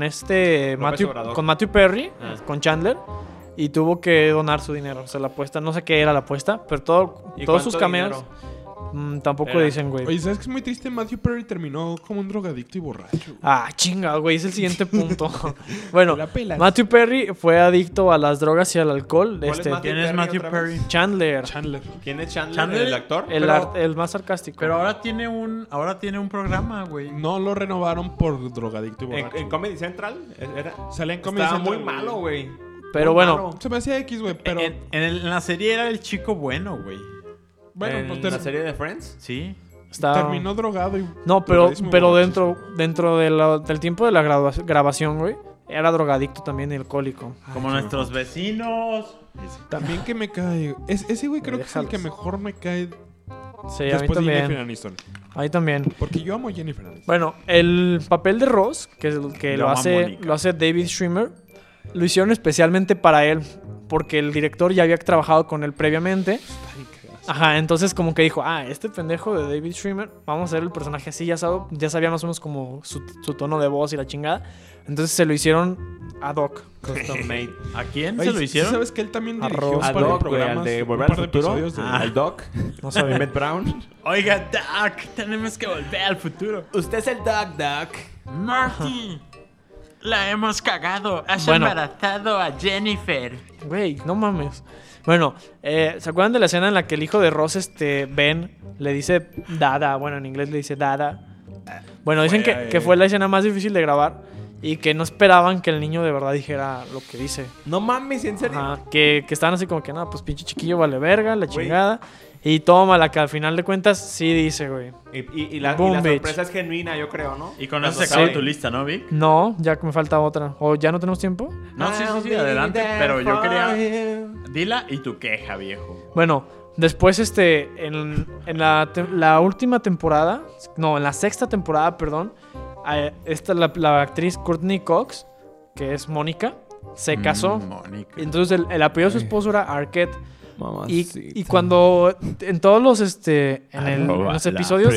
Obrador. con Matthew Perry, Ah. con Chandler, y tuvo que donar su dinero. O sea, la apuesta, no sé qué era la apuesta, pero ¿Y todos sus cuánto cameos dinero? tampoco Era? dicen, güey. Oye, ¿sabes qué es muy triste? Matthew Perry terminó como un drogadicto y borracho. güey. Ah, chinga, güey, es el siguiente punto. Bueno, La pelas. Matthew Perry fue adicto a las drogas y al alcohol. ¿Cuál es Este, Matthew ¿Quién es Perry Matthew otra vez? Perry? Chandler, Chandler. ¿Quién es Chandler? Chandler, ¿El actor? el más sarcástico. Pero ahora tiene un programa, güey. No lo renovaron por drogadicto y borracho. ¿En Comedy Central? Era... Sale en Comedy Estaba Central, muy malo, güey. Pero Muy bueno, malo. Se me hacía X, güey, pero... En la serie era el chico bueno, güey. bueno, ¿En pues la serie de Friends? Sí. está... terminó drogado y... No, pero drogadísimo y borracho. dentro del tiempo de la grabación, güey, era drogadicto también y alcohólico. Como nuestros vecinos. También que me cae... ese güey creo que es el que Déjalos. mejor me cae Sí, a mí después de Jennifer también. Aniston. A mí también. Porque yo amo a Jennifer Aniston. Bueno, el papel de Ross, que Lo lo ama hace, Mónica. lo hace David Schwimmer, lo hicieron especialmente para él, porque el director ya había trabajado con él previamente. Ay, qué asco. Ajá, entonces como que dijo, este pendejo de David Schwimmer, vamos a hacer el personaje así, ya sabía más o menos como su tono de voz y la chingada. Entonces se lo hicieron ad hoc. Custom made. ¿A quién Oye, se lo ¿sí hicieron? ¿Sabes que él también A dirigió Ross. un Al par de Doc, güey, programas? al de un Volver par al de Futuro. episodios de- Al Doc. No sabía. Emmett Brown. Oiga, Doc, tenemos que volver al futuro. Usted es el Doc. Marty, la hemos cagado. Has Bueno. embarazado a Jennifer. Güey, no mames. Bueno, ¿se acuerdan de la escena en la que el hijo de Ross, Ben, le dice Dada? Bueno, en inglés le dice Dada. Bueno, dicen que fue la escena más difícil de grabar y que no esperaban que el niño de verdad dijera lo que dice. No mames, ¿en serio? Ajá, que estaban así como que, no, pues pinche chiquillo vale verga, la Güey. chingada. Y tómala, que al final de cuentas sí dice, güey. Y la Boom, bitch. sorpresa es genuina, yo creo, ¿no? Y con Las eso se dos acaba saben. tu lista, ¿no, Vic? No, ya que me falta otra. ¿O ya no tenemos tiempo? No, sí, adelante. Pero yo quería... Dila y tu queja, viejo. Bueno, después en la última temporada, no, en la 6ª temporada, perdón, la actriz Courtney Cox, que es Mónica, se casó. Mónica. Entonces el apellido de su esposo era Arquette. Y cuando en todos los en los episodios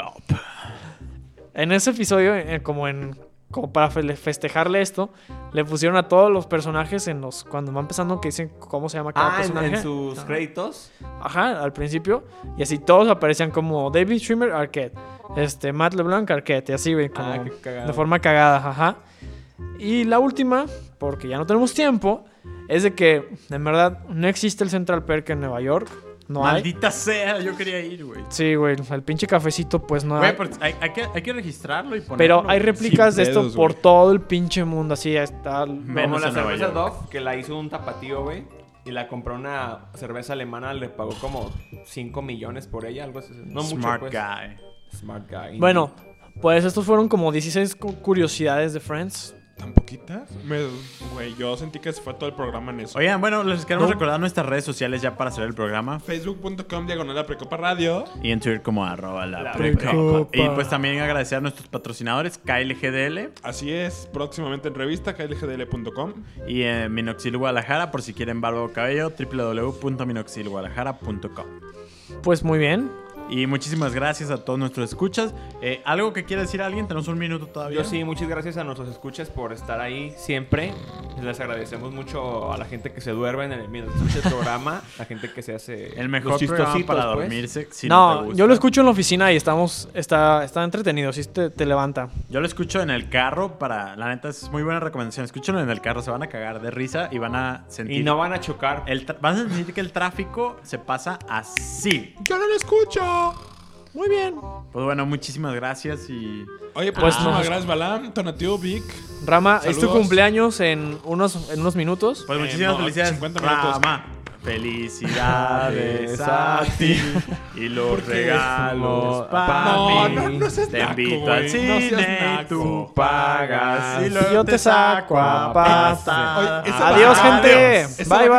en ese episodio como para festejarle esto, le pusieron a todos los personajes cuando va empezando que dicen cómo se llama cada personaje. En sus créditos. Ajá, al principio. Y así todos aparecían como David Schwimmer, Arquette. Matt LeBlanc, Arquette. Y así, güey, como de forma cagada, ajá. Y la última, porque ya no tenemos tiempo, es de que en verdad no existe el Central Perk en Nueva York. No Maldita sea, yo quería ir, güey. Sí, güey, el pinche cafecito pues no hay. Güey, hay que registrarlo y ponerlo. Pero hay réplicas de esto por todo el pinche mundo, así está. Como la cerveza Dove, que la hizo un tapatío, güey. Y la compró una cerveza alemana, le pagó como 5 millones por ella, algo así. No Smart mucho, pues. guy. Smart guy. Bueno, pues estos fueron como 16 curiosidades de Friends. ¿Tan poquitas? Güey, yo sentí que se fue todo el programa en eso. Oigan, bueno, les queremos recordar nuestras redes sociales ya para hacer el programa. Facebook.com/Precopa Radio. Y en Twitter como @la Precopa. Y pues también agradecer a nuestros patrocinadores, KLGDL. Así es, próximamente en revista, klgdl.com. Y en Minoxidil Guadalajara, por si quieren barba o cabello, www.minoxidilguadalajara.com. Pues muy bien. Y muchísimas gracias a todos nuestros escuchas. ¿Algo que quiera decir alguien? Tenemos un minuto todavía. Yo sí, muchas gracias a nuestros escuchas por estar ahí siempre. Les agradecemos mucho a la gente que se duerme mientras escucha el programa, la gente que se hace el mejor los programa chistositos, para pues. dormirse. Si no te gusta. Yo lo escucho en la oficina y está entretenido, sí te levanta. Yo lo escucho en el carro la neta es muy buena recomendación. Escúchenlo en el carro, se van a cagar de risa y van a sentir. Y no van a chocar. Van a sentir que el tráfico se pasa así. ¡Yo no lo escucho! Muy bien. Pues bueno, muchísimas gracias y... Oye, Pues muchísimas gracias, Balam, Tonatiuh, Vic. Rama, es tu Saludos. cumpleaños en unos minutos. Pues muchísimas no, felicidades, 50 minutos. Rama. Felicidades a ti y los regalos para mí. No seas Te naco, invito al güey. cine, No seas naco. tú pagas y Y yo te saco a pasta. pasta. Oye, esa Adiós, va- gente. Esa Bye, va- bye.